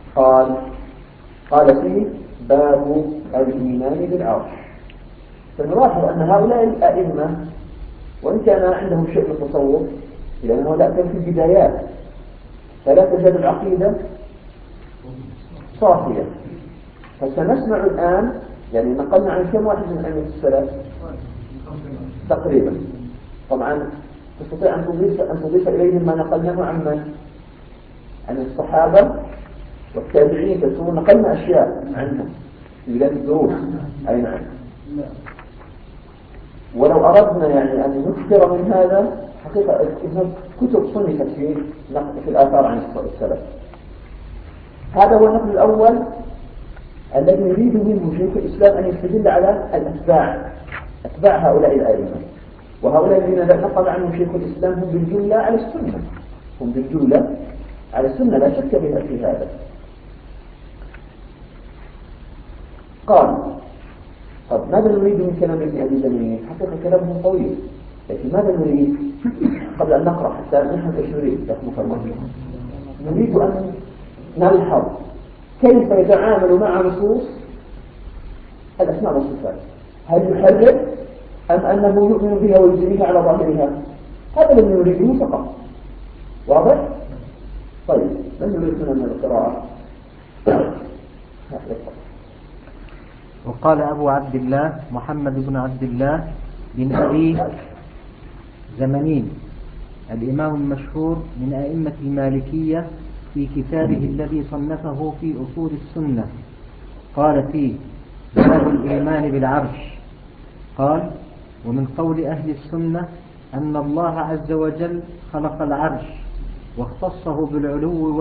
Speaker 1: قال فيه باب الإيمان بالعرش. فنلاحظ أن هؤلاء الأئمة وإن كان عندهم شيء من التصوف إلا أنه لا كان في البدايات، فلا تزال العقيدة صافية. فسنسمع الآن يعني نقلنا عن كم واحد من أئمة السلف تقريبا. طبعا تستطيع أن تضيف إليهم ما نقلناه عن من؟ عن الصحابة والتابعين. تقول نقلنا أشياء عنهم في بداية الدروس. أي نعم. ولو أردنا يعني أن نكثر من هذا حقيقة كتب صنفت في الآثار عن السلف. هذا هو النقل الأول الذي يريد منه شيخ الإسلام أن يستدل على أتباع هؤلاء الأئمة. وهؤلاء الذين نقل عنهم شيخ الإسلام هم بالجملة على السنة، هم بالجملة على السنة لا شك بها في هذا. قال طب ماذا نريد من كلام ابن أبي زمانين؟ حقيقة كلامه طويل، لكن ماذا نريد قبل أن نقرأ حتى نحن ايش نريد؟ نريد أن نلحظ كيف يتعامل مع نصوص الأسماء والصفات. هل يحرر أم أنه يؤمن بها ويجريها على ظاهرها؟ هذا الذي نريده فقط. واضح؟ طيب من يريد من القراءة؟
Speaker 5: وقال أبو عبد الله محمد بن عبد الله بن أبي زمانين الإمام المشهور من أئمة المالكية في كتابه الذي صنفه في أصول السنة قال فيه باب الإيمان بالعرش. قال ومن قول أهل السنة أن الله عز وجل خلق العرش واختصه بالعلو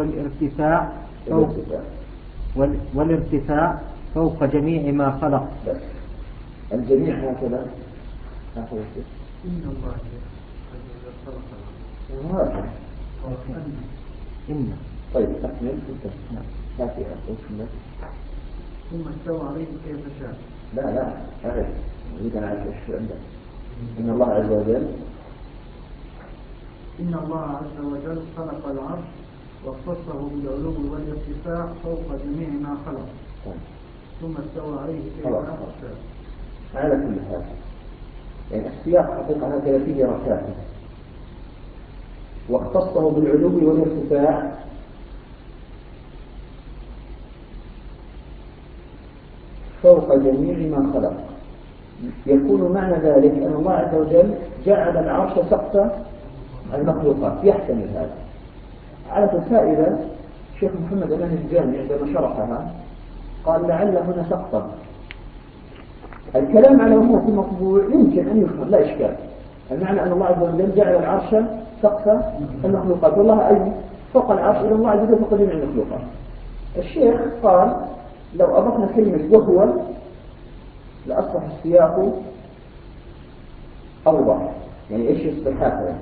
Speaker 5: والارتفاع فوق جميع ما خلق.
Speaker 1: الجميع هكذا إن الله إن طيب أكمل فاتحة
Speaker 4: ثم استوى عليه كيف شاء.
Speaker 1: لا أعرف أريد أن أعرف إيش عندك. إن الله عز وجل
Speaker 3: إن الله عز وجل خلق العرش واختصه بالعلو والارتفاع فوق جميع ما خلق ثم استوى عليه كيف شاء.
Speaker 1: على كل حال يعني السياق حقيقة هكذا فيه ركاكة. واختصه بالعلو والارتفاع فوق جميع ما خلق. يكون معنى ذلك أن الله عز وجل جعل العرش سقف المخلوقات. يحتمل هذا. على الفائدة الشيخ محمد أمان الجامع عندما شرحها قال لعل هنا سقطا. الكلام على أمور في المطبوع يمكن أن يفهم لا إشكال. المعنى أن الله عز وجل جعل العرش سقف المخلوقات والله أي فوق العرش إلى الله عز وجل فوق جميع المخلوقات. الشيخ قال لو أضفنا كلمة وهو لأصبح السياق أوضح. يعني إيش يستحق؟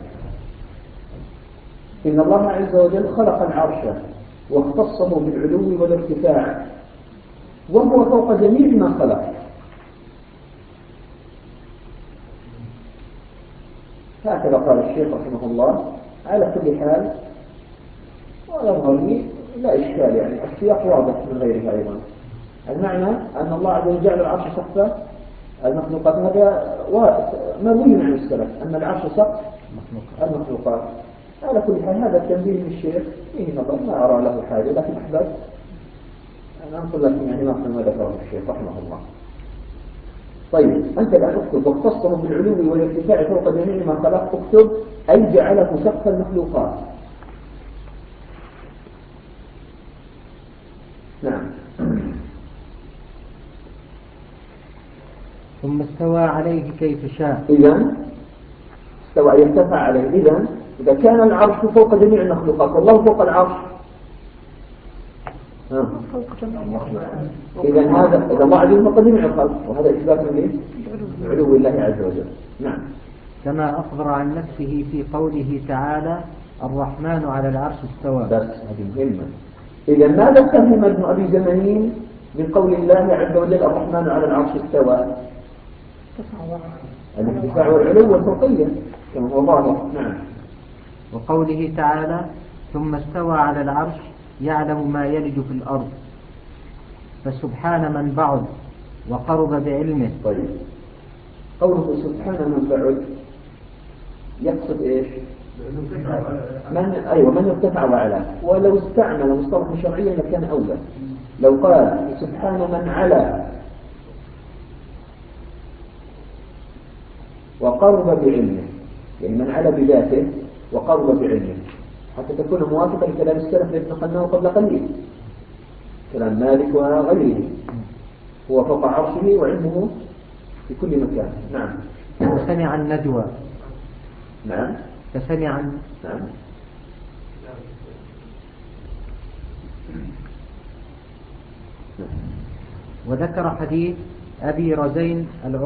Speaker 1: إن الله عز وجل خلق العرش واختصه بالعلو والارتفاع وهو فوق جميع ما خلق. هكذا قال الشيخ رحمه الله. على كل حال ويظهر لي لا إشكال يعني السياق واضح من غيره أيضا. المعنى أن الله عز وجل جعل العرش سقف المخلوقات. هذا مروي عن السلف أن العرش سقف المخلوقات. على كل حال هذا التنبيه من الشيخ فيه نظر ما أرى له حاجة لكن أحببت أنا أنقل لكم يعني ما ذكره الشيخ رحمه الله. طيب أنت الآن اكتب واختصه بالعلو والارتفاع فوق جميع ما خلق. اكتب أي جعله سقف المخلوقات. نعم.
Speaker 5: ثم استوى عليه كيف شاء.
Speaker 1: إذن استوى يرتفع عليه. إذا كان العرش فوق جميع المخلوقات والله فوق العرش إذا الله عز وجل فوق جميع الخلق وهذا إثبات لعلو الله عز وجل. نعم.
Speaker 5: كما أخبر عن نفسه في قوله تعالى الرحمن على العرش استوى.
Speaker 1: بس هذه مهمة. إذا ماذا فهم ابن أبي زمانين من قول الله عز وجل الرحمن على العرش استوى؟ الارتفاع والعلو والفوقية كما هو واضح. نعم.
Speaker 5: وقوله تعالى ثم استوى على العرش يعلم ما يلج في الأرض فسبحان من بعد وقرب بعلمه.
Speaker 1: طيب قوله سبحان من بعد يقصد إيش؟ من ارتفع وعلا. ولو استعمل مصطلحا شرعيا لكان أولى. لو قال سبحان من علا وقرب بعلمه يعني من علا بذاته وقرب بعلمه حتى تكون موافقة لكلام السلف الذي نقلناه قبل قليل كلام مالك وغيره. هو فوق عرشه وعلمه في كل مكان. نعم.
Speaker 5: فسمع النجوى.
Speaker 1: نعم.
Speaker 5: فسمع.
Speaker 1: نعم.
Speaker 5: وذكر حديث أبي رزين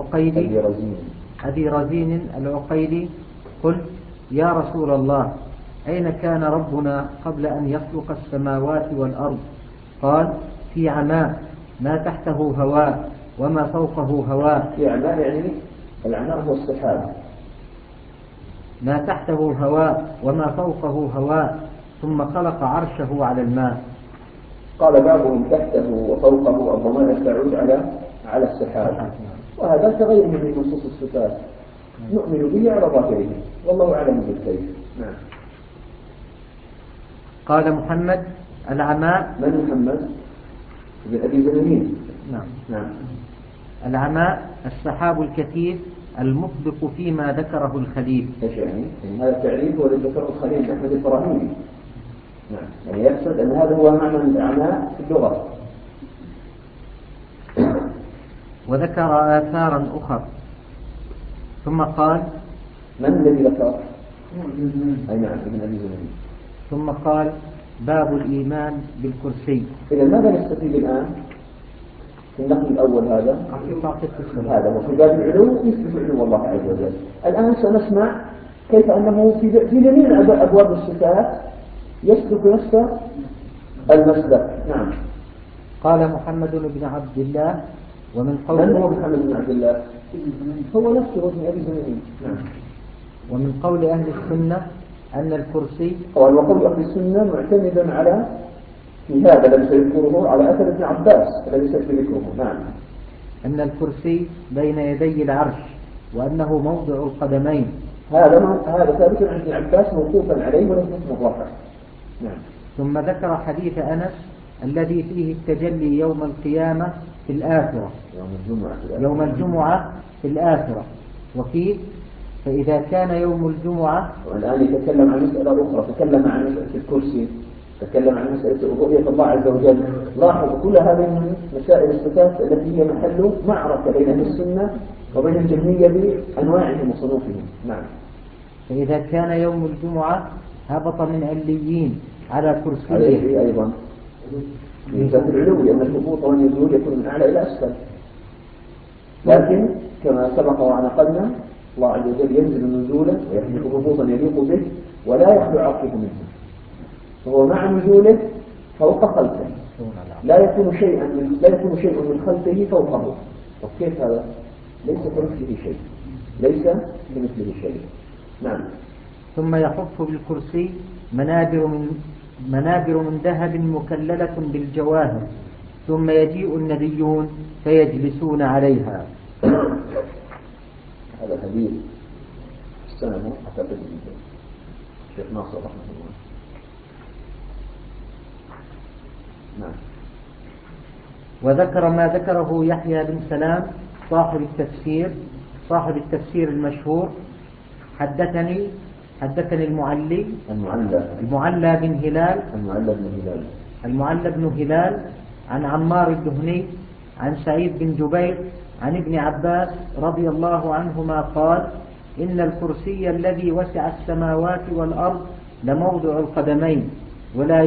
Speaker 5: العقيلي قل يا رسول الله أين كان ربنا قبل أن يخلق السماوات والأرض؟ قال في عماء ما تحته هواء وما فوقه هواء.
Speaker 1: في عماء يعني العماء هو السحاب.
Speaker 5: ما تحته هواء وما فوقه هواء ثم خلق عرشه على الماء.
Speaker 1: قال بعضهم تحته وفوقه الضمائر تعود على السحاب وهذا كغيره من نصوص الصفات نؤمن به على ظاهره والله أعلم بالكيف. نعم.
Speaker 5: قال محمد العماء.
Speaker 1: من محمد؟ ابن أبي زمانين.
Speaker 5: نعم. العماء السحاب الكثيف المطبق فيما ذكره الخليل.
Speaker 1: ايش يعني هذا التعريف هو الذي ذكره الخليل أحمد الفراهيدي. نعم. يعني يقصد أن هذا هو معنى العماء في اللغة.
Speaker 5: وذكر آثارا أخرى ثم قال
Speaker 1: من الذي ذكر؟ أي نعم ابن أبي زمانين.
Speaker 5: ثم قال باب الإيمان بالكرسي.
Speaker 1: إذا ماذا نستفيد الآن في النقل الأول هذا هو في باب العلو يثبت علو الله عز وجل. الآن سنسمع كيف أنه في جميع أبواب الصفات يسلك نفس المسلك. نعم.
Speaker 5: قال محمد بن عبد الله ومن قول
Speaker 1: من هو محمد بن عبد الله؟ هو نفسه ابن أبي زمانين. نعم.
Speaker 5: ومن قول أهل السنة أن الكرسي
Speaker 1: وقول أهل السنة معتمد على في هذا الذي سيذكره على أثر ابن عباس الذي سيذكر ذكره. نعم.
Speaker 5: أن الكرسي بين يدي العرش وأنه موضع القدمين.
Speaker 1: هذا ثابت عن ابن عباس موقوفا عليه ولم يكن مرفوعا. نعم.
Speaker 5: ثم ذكر حديث أنس الذي فيه التجلي يوم القيامة في الآخرة، يوم الجمعة في الآخرة، وفيه فإذا كان يوم الجمعة.
Speaker 1: والآن يتكلم عن مسألة أخرى، تكلم عن مسألة الكرسي، تكلم عن مسألة رؤية الله عز وجل. لاحظوا كل هذه مسائل الصفات التي هي محل معركة بين أهل السنة وبين الجهمية بأنواعهم وصنوفهم. نعم.
Speaker 5: فإذا كان يوم الجمعة هبط من عليين على كرسيه.
Speaker 1: أيضا من ذات العلو، لأن الهبوط والنزول يكون من أعلى إلى أسفل، لكن كما سبق ونقلنا الله عز وجل ينزل نزولا ويحدث هبوطا يليق به ولا يخلو عرشه منه، فهو مع نزوله فوق خلقه، لا يكون شيء من خلقه فوقه. وكيف هذا؟ ليس كمثله شيء، ليس كمثله شيء. نعم.
Speaker 5: ثم يحف بالكرسي منابر من ذهب مكللة بالجواهر، ثم يجيء النبيون فيجلسون عليها.
Speaker 1: هذا حديث السنة أعتقد الشيخ ناصر رحمه الله. نعم.
Speaker 5: وذكر ما ذكره يحيى بن سلام صاحب التفسير المشهور. حدثني المعلى بن هلال عن عمار الدهني عن سعيد بن جبير عن ابن عباس رضي الله عنهما قال: إن الكرسي الذي وسع السماوات والأرض لموضع القدمين، ولا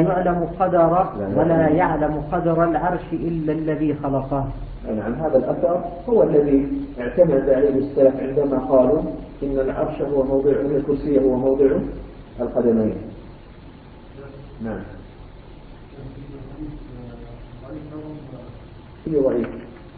Speaker 5: يعلم قدر العرش إلا الذي خلقه.
Speaker 1: عن هذا الأثر هو الذي اعتمد عليه السلف عندما قالوا إن العرش هو موضع، إن الكرسي هو موضع القدمين. نعم. في ضعيف.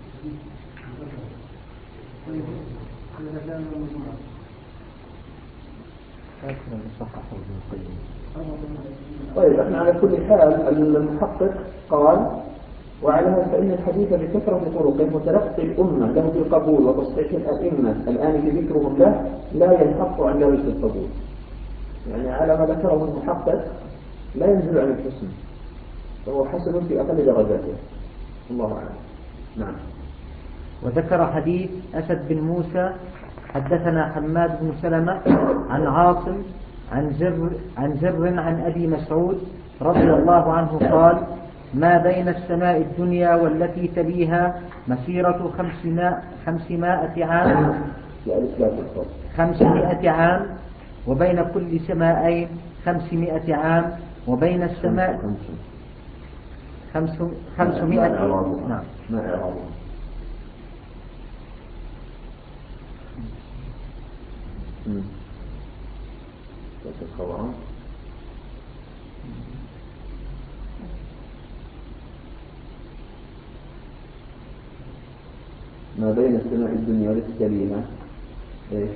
Speaker 1: طيب احنا على كل حال المحقق قال: وعلى هذا فإن الحديث بكثرة طرقه وتلقي الأمة له بالقبول وتصحيح الأئمة الآن في ذكرهم له لا ينحط عن ذلك القبول. يعني على ما ذكره المحقق لا ينزل عن الحسن، فهو حسن في أقل درجاته. الله أعلم. نعم.
Speaker 5: وذكر حديث أسد بن موسى حدثنا حماد بن سلمة عن عاصم عن زر عن أبي مسعود رضي الله عنه قال: ما بين السماء الدنيا والتي تليها مسيرة 500 عام وبين كل سماءين 500 عام وبين السماء 500. نعم.
Speaker 1: ما بين السماء الدنيا والتي تليها ايش؟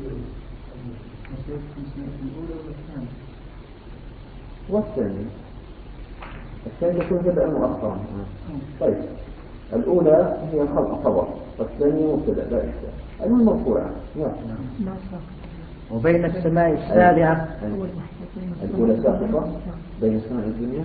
Speaker 1: والثاني تكون بدءا مؤخرا. طيب الأولى هي خبر والثانية مبتدأ لا إشكال. المرفوعة.
Speaker 5: وبين السماء السابعة
Speaker 1: الأولى سابقة بين السماء الدنيا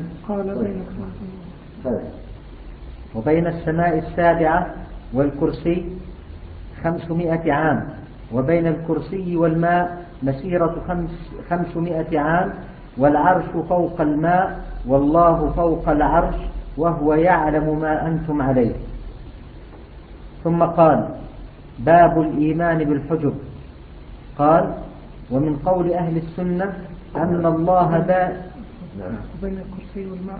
Speaker 5: وبين السماء السابعة والكرسي 500 عام وبين الكرسي والماء مسيرة 500 عام والعرش فوق الماء والله فوق العرش وهو يعلم ما أنتم عليه. ثم قال: باب الإيمان بالحجب. قال: ومن قول أهل السنة أن الله
Speaker 2: وبين الكرسي والماء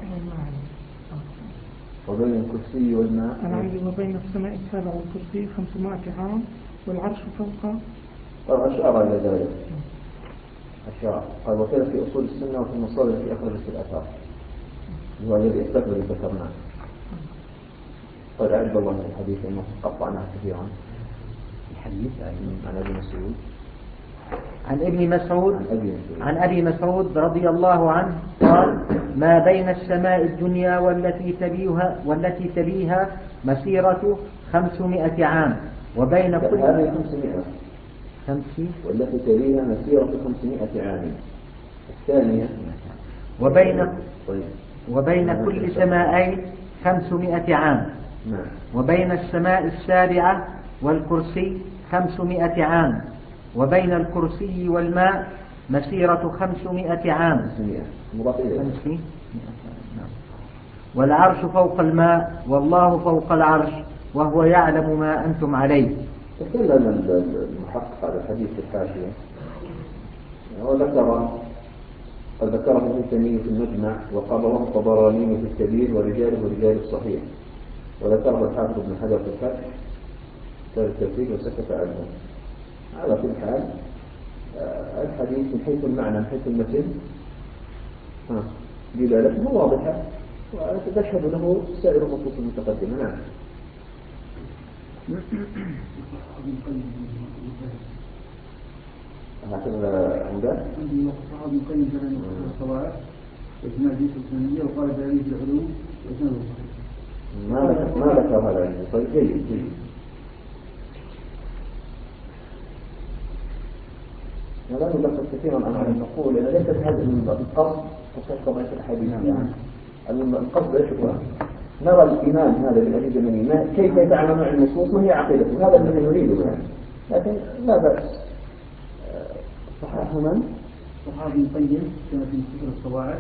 Speaker 1: وبين الكرسي والماء
Speaker 2: وبين السماء السابعة والكرسي 500 عام والعرش فوق.
Speaker 1: أشار إلى ذلك. قال: وكذا في أصول السنة وفي المصادر في أخرجة الآثار، هو الذي استقبل ذكرناه. قد عجب الله من الحديث أنه قطعناه كثيرا.
Speaker 5: الحديث
Speaker 1: عن أبي مسعود
Speaker 5: عن أبي مسعود رضي الله عنه قال: ما بين السماء الدنيا والتي تليها مسيرة 500 عام، وبين كل
Speaker 1: 500 والتي تليها مسيرة 500 عام. الثانية
Speaker 5: وبين كل سماءين 500 عام، وبين السماء السابعة والكرسي 500 عام، وبين الكرسي والماء مسيرة 500 عام. والعرش فوق الماء والله فوق العرش وهو يعلم ما أنتم عليه.
Speaker 1: تكلم المحقق على الحديث الحاشية وذكره ابن تيمية في المجمع، وقرره الطبراني في الكبير ورجاله رجال الصحيح، وذكره الحافظ ابن حجر في الفتح كتاب التفسير وسكت عنه. على كل حال الحديث من حيث المعنى من حيث المتن دلالته واضحة وتشهد له سائر النصوص المتقدمة. نعم. هكذا عندك
Speaker 3: صحاب مقيم كلام الصواعق وإسناد يوسف الثانية وقال دليل العلوم وإسناد الصحيح.
Speaker 1: ما ذكر هذا عنده. طيب جيد. لا نلخص كثيرا عن نقول أن ليست هذا القصد وصف قضية الحديث. القصد ايش هو؟ نرى الإيمان هذا بالأبي زمني كيف يتعامل مع النصوص ما هي عقيدته، هذا الذي نريده يعني. لكن لا بأس. صححه من؟
Speaker 3: صحابي مقيم كما في سفر الصواعق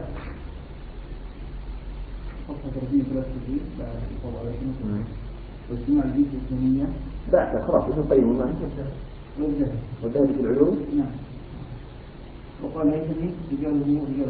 Speaker 3: صفحة 33 بعد الفضل على سنة واجتماع الجيش الإسلامية
Speaker 1: بعد خلاص ابن القيم ومن؟ والذهبي في العلوم.
Speaker 3: نعم. وقال هيثمي رجاله رجال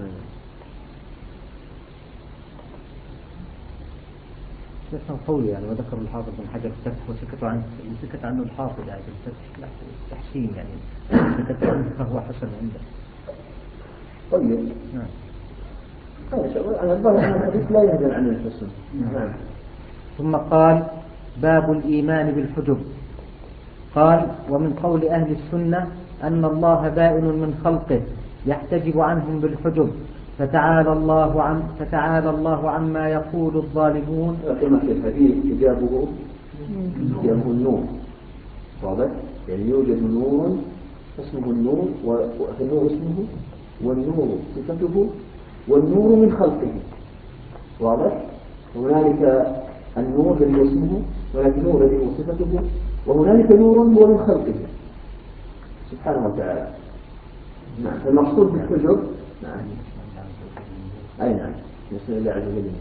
Speaker 5: لسه قوي يعني. وذكر الحافظ بن حجر الفتح وسكت عنه الحافظ يعني الفتح تحسين يعني سكت عنه فهو حسن عنده.
Speaker 1: طيب. نعم. أنا الحديث لا يهدل عن الحسن. نعم.
Speaker 5: ثم قال: باب الإيمان بالحجب. قال: ومن قول أهل السنة أن الله بائن من خلقه يحتجب عنهم بالحجب، فتعالى الله عما يقول الظالمون.
Speaker 1: كما في الحديث حجابه النور، واضح؟ يعني يوجد نور اسمه النور، والنور اسمه، والنور صفته، والنور من خلقه، واضح؟ هنالك النور الذي اسمه، وهنالك النور الذي صفته، وهنالك نور هو من خلقه سبحانه وتعالى. نعم. المقصود بالحجب نعم. أي نعم. يصير الله عز وجل.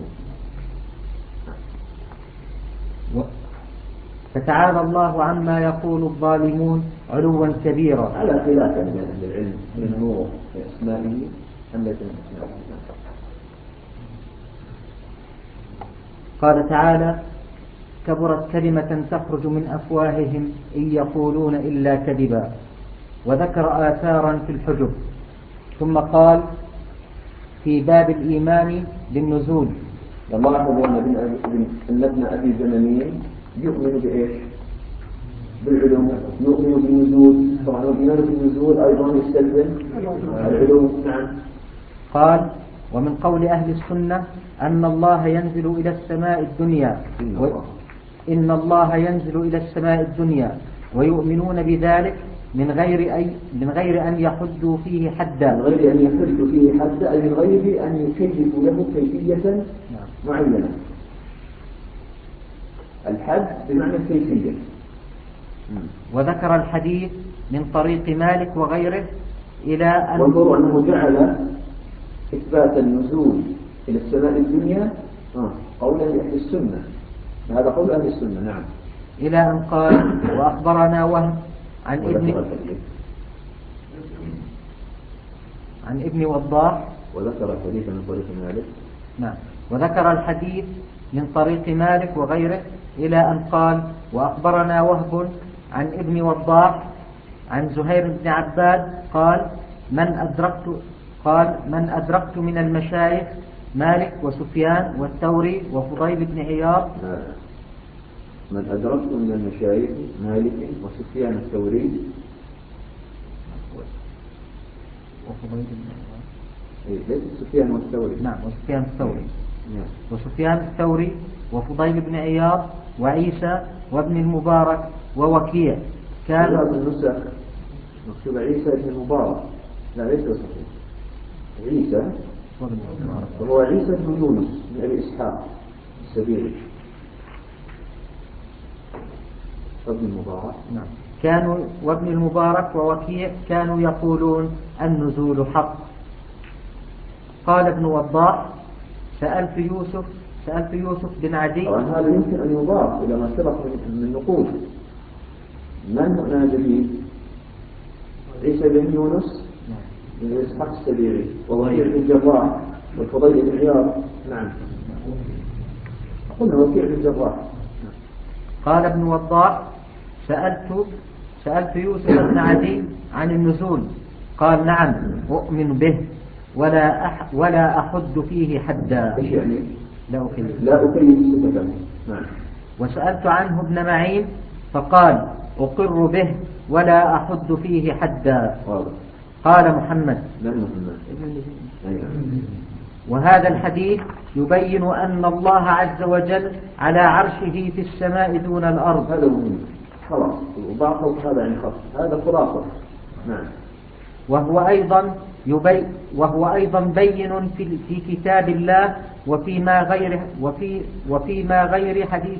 Speaker 5: فتعالى الله عما يقول الظالمون علوا كبيرا.
Speaker 1: على خلاف من أهل العلم من النور في أسمائه أم ليس من أسمائه.
Speaker 5: قال تعالى: كبرت كلمة تخرج من أفواههم إن يقولون إلا كذبا. وذكر آثارا في الحجب. ثم قال: في باب الإيمان بالنزول.
Speaker 1: لاحظوا أن ابن أبي زمنين يؤمن بإيش؟ بالعلوم، يؤمن بالنزول. طبعا الإيمان بالنزول أيضا يستلزم العلوم. نعم.
Speaker 5: قال: ومن قول أهل السنة أن الله ينزل إلى السماء الدنيا إن الله ينزل إلى السماء الدنيا ويؤمنون بذلك من غير أن يحدوا فيه حدا.
Speaker 1: من غير أن يحدوا فيه حدا، أي من غير أن يكيفوا له كيفية معينة. الحد بمعنى الكيفية.
Speaker 5: وذكر الحديث من طريق مالك وغيره إلى أن
Speaker 1: وانظروا أنه جعل إثبات النزول إلى السماء الدنيا قولا لأهل السنة. هذا قول أهل السنة. نعم.
Speaker 5: إلى أن قال: وأخبرنا وهب عن ابن وضاح.
Speaker 1: وذكر الحديث من طريق مالك.
Speaker 5: نعم. وذكر الحديث من طريق مالك وغيره إلى أن قال: وأخبرنا وهب عن ابن وضاح عن زهير بن عباد قال: من أدركت من المشايخ مالك وسفيان والثوري وفضيل بن عياض.
Speaker 1: من أدركت من المشايخ مالك وسفيان الثوري
Speaker 5: وفضيل
Speaker 1: ليس سفيان والثوري.
Speaker 5: نعم وسفيان الثوري.
Speaker 1: نعم.
Speaker 5: وسفيان الثوري وفضيل بن عياض وعيسى وابن المبارك ووكيع.
Speaker 1: كان هذا النسخ مكتوب عيسى بن المبارك، لا ليس صحيح. عيسى وهو عيسى بن يونس بن أبي إسحاق السبيعي ابن المبارك.
Speaker 5: نعم. كانوا وابن المبارك ووكيع كانوا يقولون النزول حق. قال ابن وضاح سألت يوسف بن عدي.
Speaker 1: طبعا هذا يمكن أن يضاف إلى ما سبق من نقول. من هنا جديد؟ عيسى بن يونس بن إسحاق السبيعي ووكيع بن الجراح والفضيل بن عياض. نعم قلنا وكيع بن الجراح.
Speaker 5: قال ابن وضاح سألت يوسف بن عدي عن النزول قال نعم أؤمن به ولا أحد فيه حدا.
Speaker 1: ايش يعني؟
Speaker 5: لا
Speaker 1: أكيد صفة. نعم.
Speaker 5: وسألت عنه ابن معين فقال أقر به ولا أحد فيه حدا. قال محمد. وهذا الحديث يبين أن الله عز وجل على عرشه في السماء دون الأرض.
Speaker 1: هذا مهم. خلاص وبعض هذا عن خط هذا خلاصة. نعم. وهو أيضا بين في كتاب الله وفيما غير حديث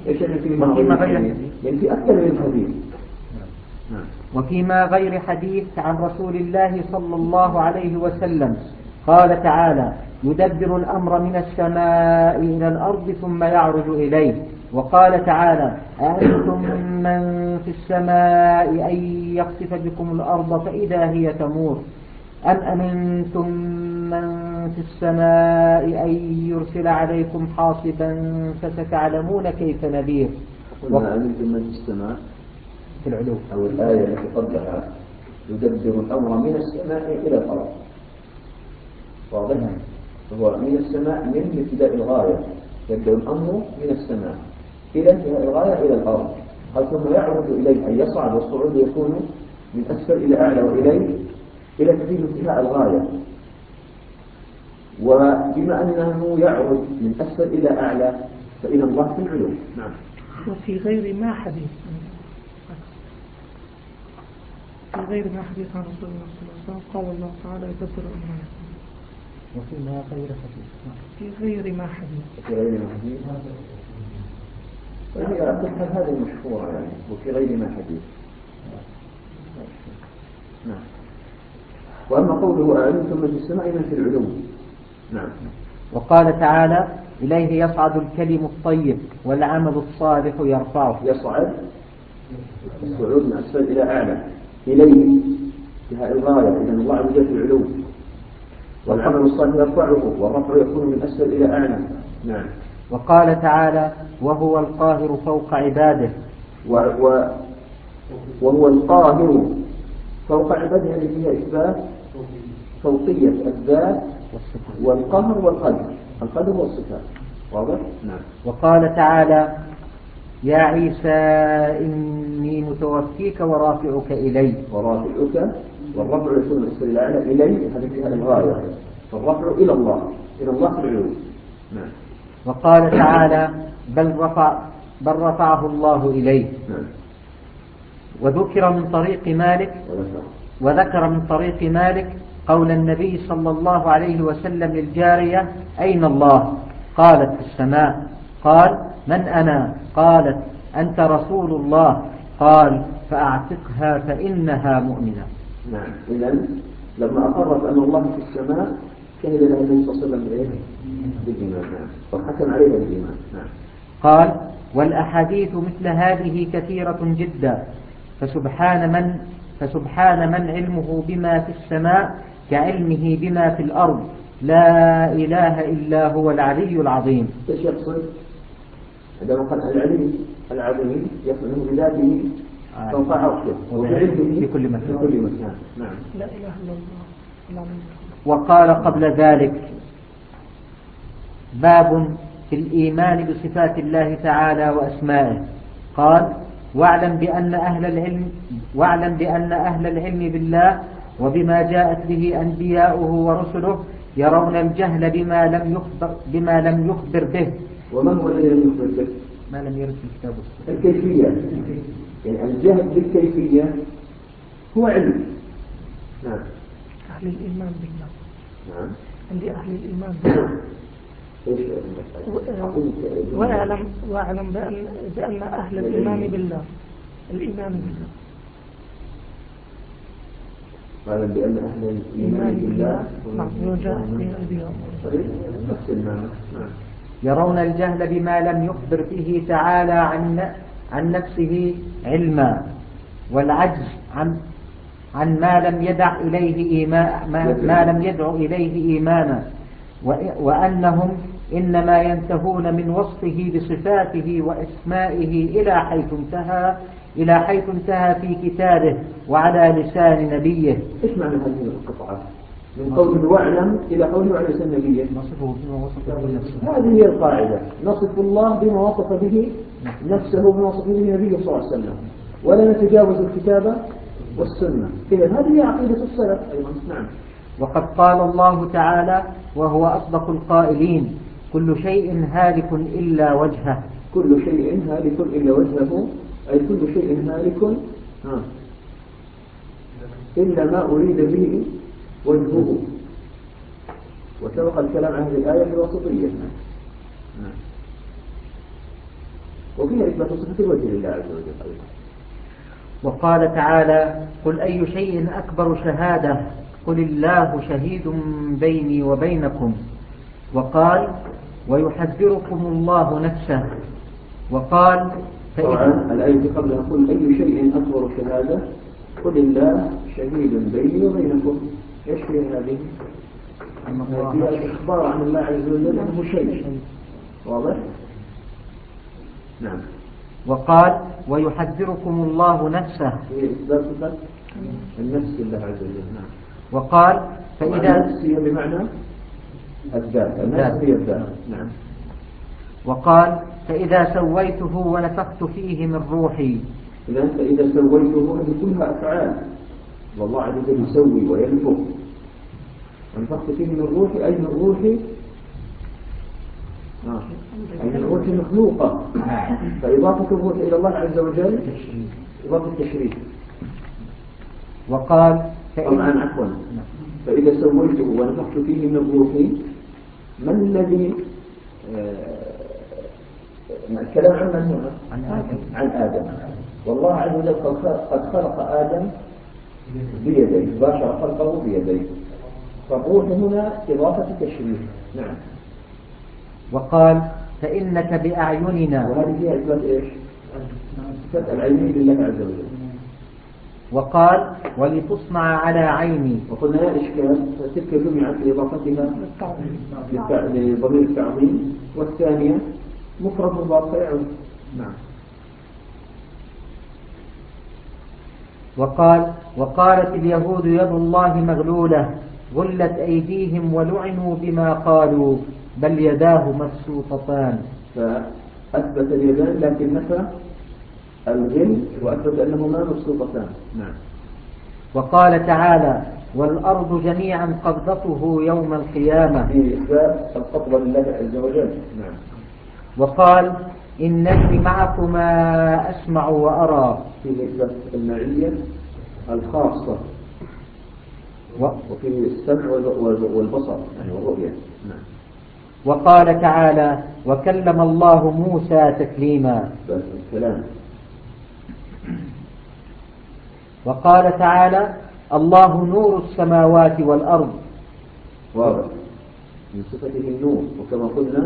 Speaker 1: وفيما غير حديث عن رسول الله صلى الله عليه وسلم. قال تعالى يدبر الأمر من السماء إلى الأرض ثم يعرج إليه. وقال تعالى أأنتم من في السماء أن يخسف بكم الأرض فإذا هي تمور أم أمنتم من في السماء أن يرسل عليكم حاصبا فستعلمون كيف نذير. أمنتم من في السماء
Speaker 5: في العلو
Speaker 1: أو الآية التي قبلها يدبر الأمر من السماء إلى الأرض. واضح؟ هو من السماء من ابتداء الغاية يبدأ الأمر من السماء إلى انتهاء الغاية إلى الأرض. ثم يعرض إليه أن يصعد والصعود يكون من أسفل إلى أعلى وإليه إلى سبيل انتهاء الغاية. وبما أنه يعرض من أسفل إلى أعلى فإن الله في العلو. نعم.
Speaker 2: وفي غير ما حديث عن رسول الله صلى الله عليه وسلم قال الله تعالى يدبر الأمر.
Speaker 5: وفيما غير حديث.
Speaker 2: في غير ما حديث.
Speaker 1: وهي هذه المشهورة يعني وفي غير ما حديث. نعم. وأما قوله أأنتم من في السماء من في العلو. نعم.
Speaker 5: وقال تعالى إليه يصعد الكلم الطيب والعمل الصالح يرفعه.
Speaker 1: يصعد الصعود من أسفل إلى أعلى إليه انتهاء الغاية. إذن الله عز وجل في العلو والعمل الصالح يرفعه والرفع يكون من أسفل إلى أعلى. نعم.
Speaker 5: وقال تعالى وهو القاهر فوق عباده.
Speaker 1: وهو القاهر فوق عباده يعني فيها إثبات فوقية الذات والقهر والقدر والصفات. واضح؟ نعم.
Speaker 5: وقال تعالى يا عيسى إني متوفيك ورافعك إلي.
Speaker 1: ورافعك والرفع يكون من أسفل إلى أعلى إلي هذه فيها الغاية فالرفع إلى الله في العلو. نعم.
Speaker 5: وقال تعالى بل رفعه الله إليه.
Speaker 1: نعم.
Speaker 5: وذكر من طريق مالك قول النبي صلى الله عليه وسلم للجارية أين الله؟ قالت في السماء. قال من أنا؟ قالت أنت رسول الله. قال فأعتقها فإنها مؤمنة.
Speaker 1: نعم. إذن لما أقرت أن الله في السماء شهد لها النبي صلى الله عليه وسلم بالإيمان. نعم. وحكم عليها بالإيمان. نعم.
Speaker 5: قال والأحاديث مثل هذه كثيرة جدا فسبحان من علمه بما في السماء كعلمه بما في الأرض لا إله إلا هو العلي العظيم.
Speaker 1: ايش يقصد؟ عندما قال العظيم يقصد بذاته فوق عرشه وبعلمه
Speaker 5: في كل مكان.
Speaker 1: نعم.
Speaker 2: لا إله إلا الله.
Speaker 5: وقال قبل ذلك باب في الإيمان بصفات الله تعالى وأسمائه. قال واعلم بأن أهل العلم بالله وبما جاءت به أنبياؤه ورسله يرون الجهل بما لم يخبر به.
Speaker 1: ومن هو الذي لم يخبر به؟
Speaker 5: ما لم يرد في كتابه
Speaker 1: الكيفية، يعني الجهل بالكيفية هو علم. نعم.
Speaker 2: أهل الإيمان بالله.
Speaker 1: نعم.
Speaker 2: عند أهل الإيمان بالله. واعلم بأن أهل الإيمان بالله الإيمان بالله.
Speaker 1: واعلم بأن أهل الإيمان بالله نفس المعنى.
Speaker 5: يرون الجهل بما لم يخبر به تعالى عن نفسه علما، والعجز عن ما لم يدع إليه إيمانا، وأنهم إنما ينتهون من وصفه بصفاته وأسمائه إلى حيث انتهى في كتابه وعلى لسان نبيه.
Speaker 1: إيش معنى هذه القطعة؟ من قوله واعلم إلى قوله وعلى لسان نبيه.
Speaker 5: نصفه بما وصف به نفسه.
Speaker 1: هذه هي القاعدة، نصف الله بما وصف به نفسه بما وصف به نبيه صلى الله عليه وسلم، ولا نتجاوز الكتاب والسنة. إذا هذه هي عقيدة السلف أيضا. نعم.
Speaker 5: وقد قال الله تعالى وهو أصدق القائلين: كل شيء هالك إلا وجهه.
Speaker 1: كل شيء هالك إلا وجهه، أي كل شيء هالك إلا ما أريد به وجهه. وسبق الكلام عن هذه الآية في الوسطية، وفيها إثبات صفة الوجه لله عز وجل.
Speaker 5: وقال تعالى: قل أي شيء أكبر شهادة قل الله شهيد بيني وبينكم. وقال: ويحذركم الله نفسه. وقال:
Speaker 1: طبعا الآية قبلها قل أي شيء أكبر شهادة قل الله شهيد بيني وبينكم. ايش في هذه؟ فيها الإخبار عن الله عز وجل أنه شيء واضح. نعم.
Speaker 5: وقال: ويحذركم الله نفسه،
Speaker 1: هي إثبات صفة النفس لله عز وجل. نعم.
Speaker 5: وقال: فإذا
Speaker 1: النفس هي بمعنى الذات، النفس هي الذات. نعم.
Speaker 5: وقال: فإذا سويته ونفخت فيه من روحي.
Speaker 1: فإذا سويته هذه كلها أفعال، والله عز وجل يسوي وينفخ. ونفخت فيه من روحي أي من روحي، أي من روح مخلوقة. فإضافة الروح إلى الله عز وجل إضافة التشريف.
Speaker 5: وقال:
Speaker 1: طبعا عفوا، فإذا سويته ونفخت فيه من روحي، من الذي الكلام عن من هنا؟ عن آدم. والله عز وجل قد خلق آدم بيديه، باشر خلقه بيديه، فالروح هنا إضافة تشريف. نعم.
Speaker 5: وقال: فإنك بأعيننا.
Speaker 1: وهذه هي إثبات إيش؟ صفة العلمية لله عز وجل.
Speaker 5: وقال: ولتصنع على عيني.
Speaker 1: وقلنا لا إشكال، فتلك جمعت لإضافتها لضمير التعظيم، والثانية مفرد مضاف فيعود. نعم.
Speaker 5: وقال: وقالت اليهود يد الله مغلولة غلت أيديهم ولعنوا بما قالوا بل يداه مبسوطتان.
Speaker 1: فأثبت اليدان لكن نفى الغل وأثبت أنهما مبسوطتان. نعم.
Speaker 5: وقال تعالى: والأرض جميعا قبضته يوم القيامة،
Speaker 1: في إثبات القبضة لله عز وجل. نعم.
Speaker 5: وقال: إنني معكما أسمع وأرى،
Speaker 1: في إثبات المعية الخاصة، وفي السمع والبصر يعني والرؤية. نعم.
Speaker 5: وقال تعالى: وكلم الله موسى تكليما.
Speaker 1: الكلام.
Speaker 5: وقال تعالى: الله نور السماوات والأرض.
Speaker 1: واضح، من صفته النور، وكما قلنا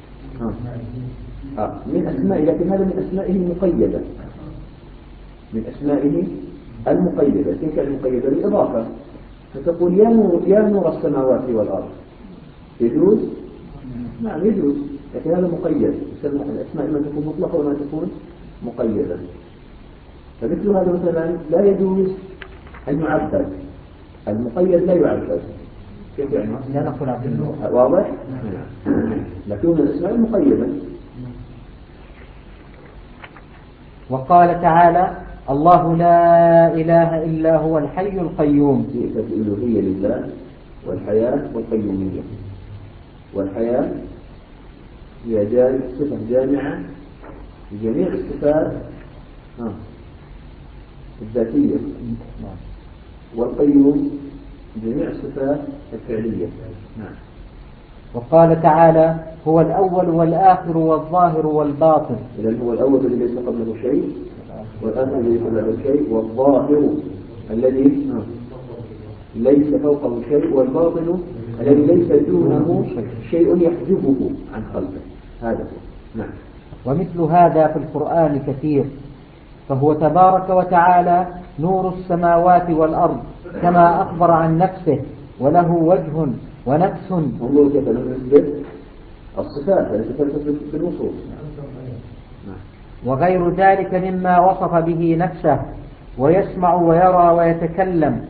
Speaker 1: من أسمائه، لكن هذا من أسمائه المقيدة، من أسمائه المقيدة. تلك المقيدة بالإضافة، فتقول يا نور السماوات والأرض، يجوز؟ نعم يجوز، لكن هذا مقيد. الأسماء ما تكون مطلقة وما تكون مقيدة. فمثل هذا مثلا لا يجوز أن يعبد، المقيد لا يعبد. كيف يعني؟
Speaker 5: لا نقول عبد النور.
Speaker 1: واضح؟ لكن الأسماء المقيدة.
Speaker 5: وقال تعالى: الله لا إله إلا هو الحي القيوم.
Speaker 1: في الألوهية لله والحياة والقيومية. والحياة هي صفة جامعة لجميع الصفات الذاتية، والقيوم جميع الصفات الفعلية. نعم.
Speaker 5: وقال تعالى هو الأول والآخر والظاهر والباطن.
Speaker 1: إذن هو الأول الذي ليس قبله شيء، والآخر الذي ليس قبله شيء، والظاهر الذي ليس فوقه شيء، والباطن الذي ليس دونه شيء يحجبه عن خلقه. هذا هو. نعم.
Speaker 5: ومثل هذا في القرآن كثير، فهو تبارك وتعالى نور السماوات والأرض كما أخبر عن نفسه، وله وجه ونفس.
Speaker 1: انظروا كيف نثبت الصفات التي تثبت بالنصوص.
Speaker 5: وغير ذلك مما وصف به نفسه، ويسمع ويرى ويتكلم.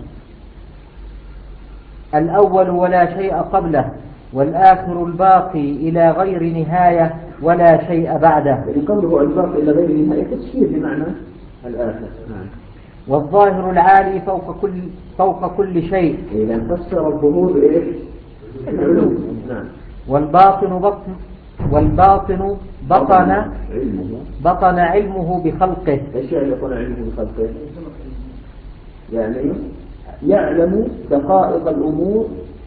Speaker 5: الأول ولا شيء قبله، والآخر الباقي إلى غير نهاية ولا شيء بعده.
Speaker 1: يعني قوله الباقي إلى غير نهاية تشير بمعنى الآخر. نعم.
Speaker 5: والظاهر العالي فوق كل شيء.
Speaker 1: إذا فسر الظهور بإيش؟ العلو. نعم.
Speaker 5: والباطن بطن علمه بخلقه.
Speaker 1: ايش يعني بطن علمه بخلقه؟ يعني يعلم دقائق الأمور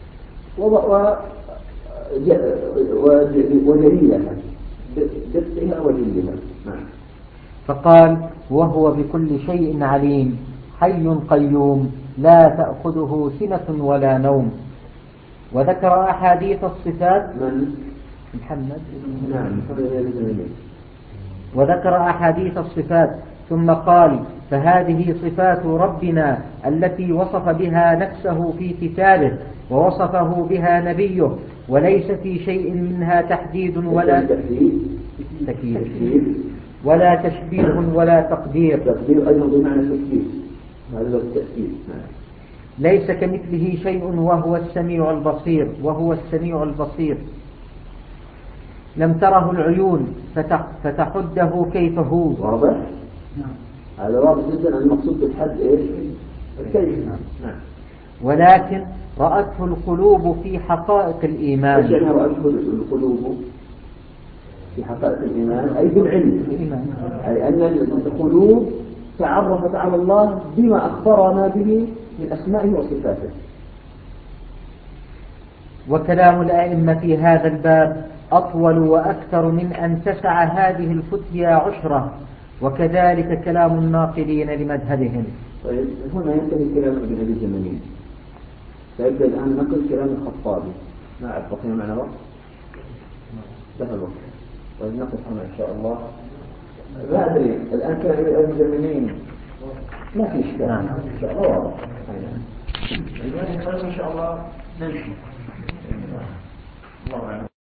Speaker 1: وجليلها، دقها وجلها. نعم.
Speaker 5: فقال وهو بكل شيء عليم حي قيوم لا تأخذه سنة ولا نوم. وذكر أحاديث الصفات محمد.
Speaker 1: نعم.
Speaker 5: وذكر أحاديث الصفات ثم قال فهذه صفات ربنا التي وصف بها نفسه في كتابه ووصفه بها نبيه، وليس في شيء منها تحديد ولا تكييف ولا تشبيه ولا تقدير.
Speaker 1: تقدير أيضا بمعنى تكييف. هذا التأكيد.
Speaker 5: ليس كمثله شيء وهو السميع البصير. لم تره العيون فتحده كيف هو.
Speaker 1: واضح؟ هذا واضح جدا. المقصود بالحد ايش؟ الكيف. نعم.
Speaker 5: ولكن رأته القلوب في حقائق الإيمان.
Speaker 1: ايش يعني رأته القلوب في حقائق الإيمان؟ أي بالعلم. أي أن القلوب تعرفت على الله بما أخبرنا به من أسمائه وصفاته.
Speaker 5: وكلام الأئمة في هذا الباب أطول وأكثر من أن تسع هذه الفتيا عشرة، وكذلك كلام الناقلين لمذهبهم.
Speaker 1: طيب هنا ينتهي كلام ابن أبي زمانين، سيبدأ الآن نقل كلام الخطابي. ما أعرف بقينا معنا وقت؟ انتهى الوقت. طيب نقف هنا إن شاء الله. لا أدري الآن كلام ابن أبي زمانين ما في إشكال. إن شاء الله واضح. إن شاء الله نمشي. الله أعلم.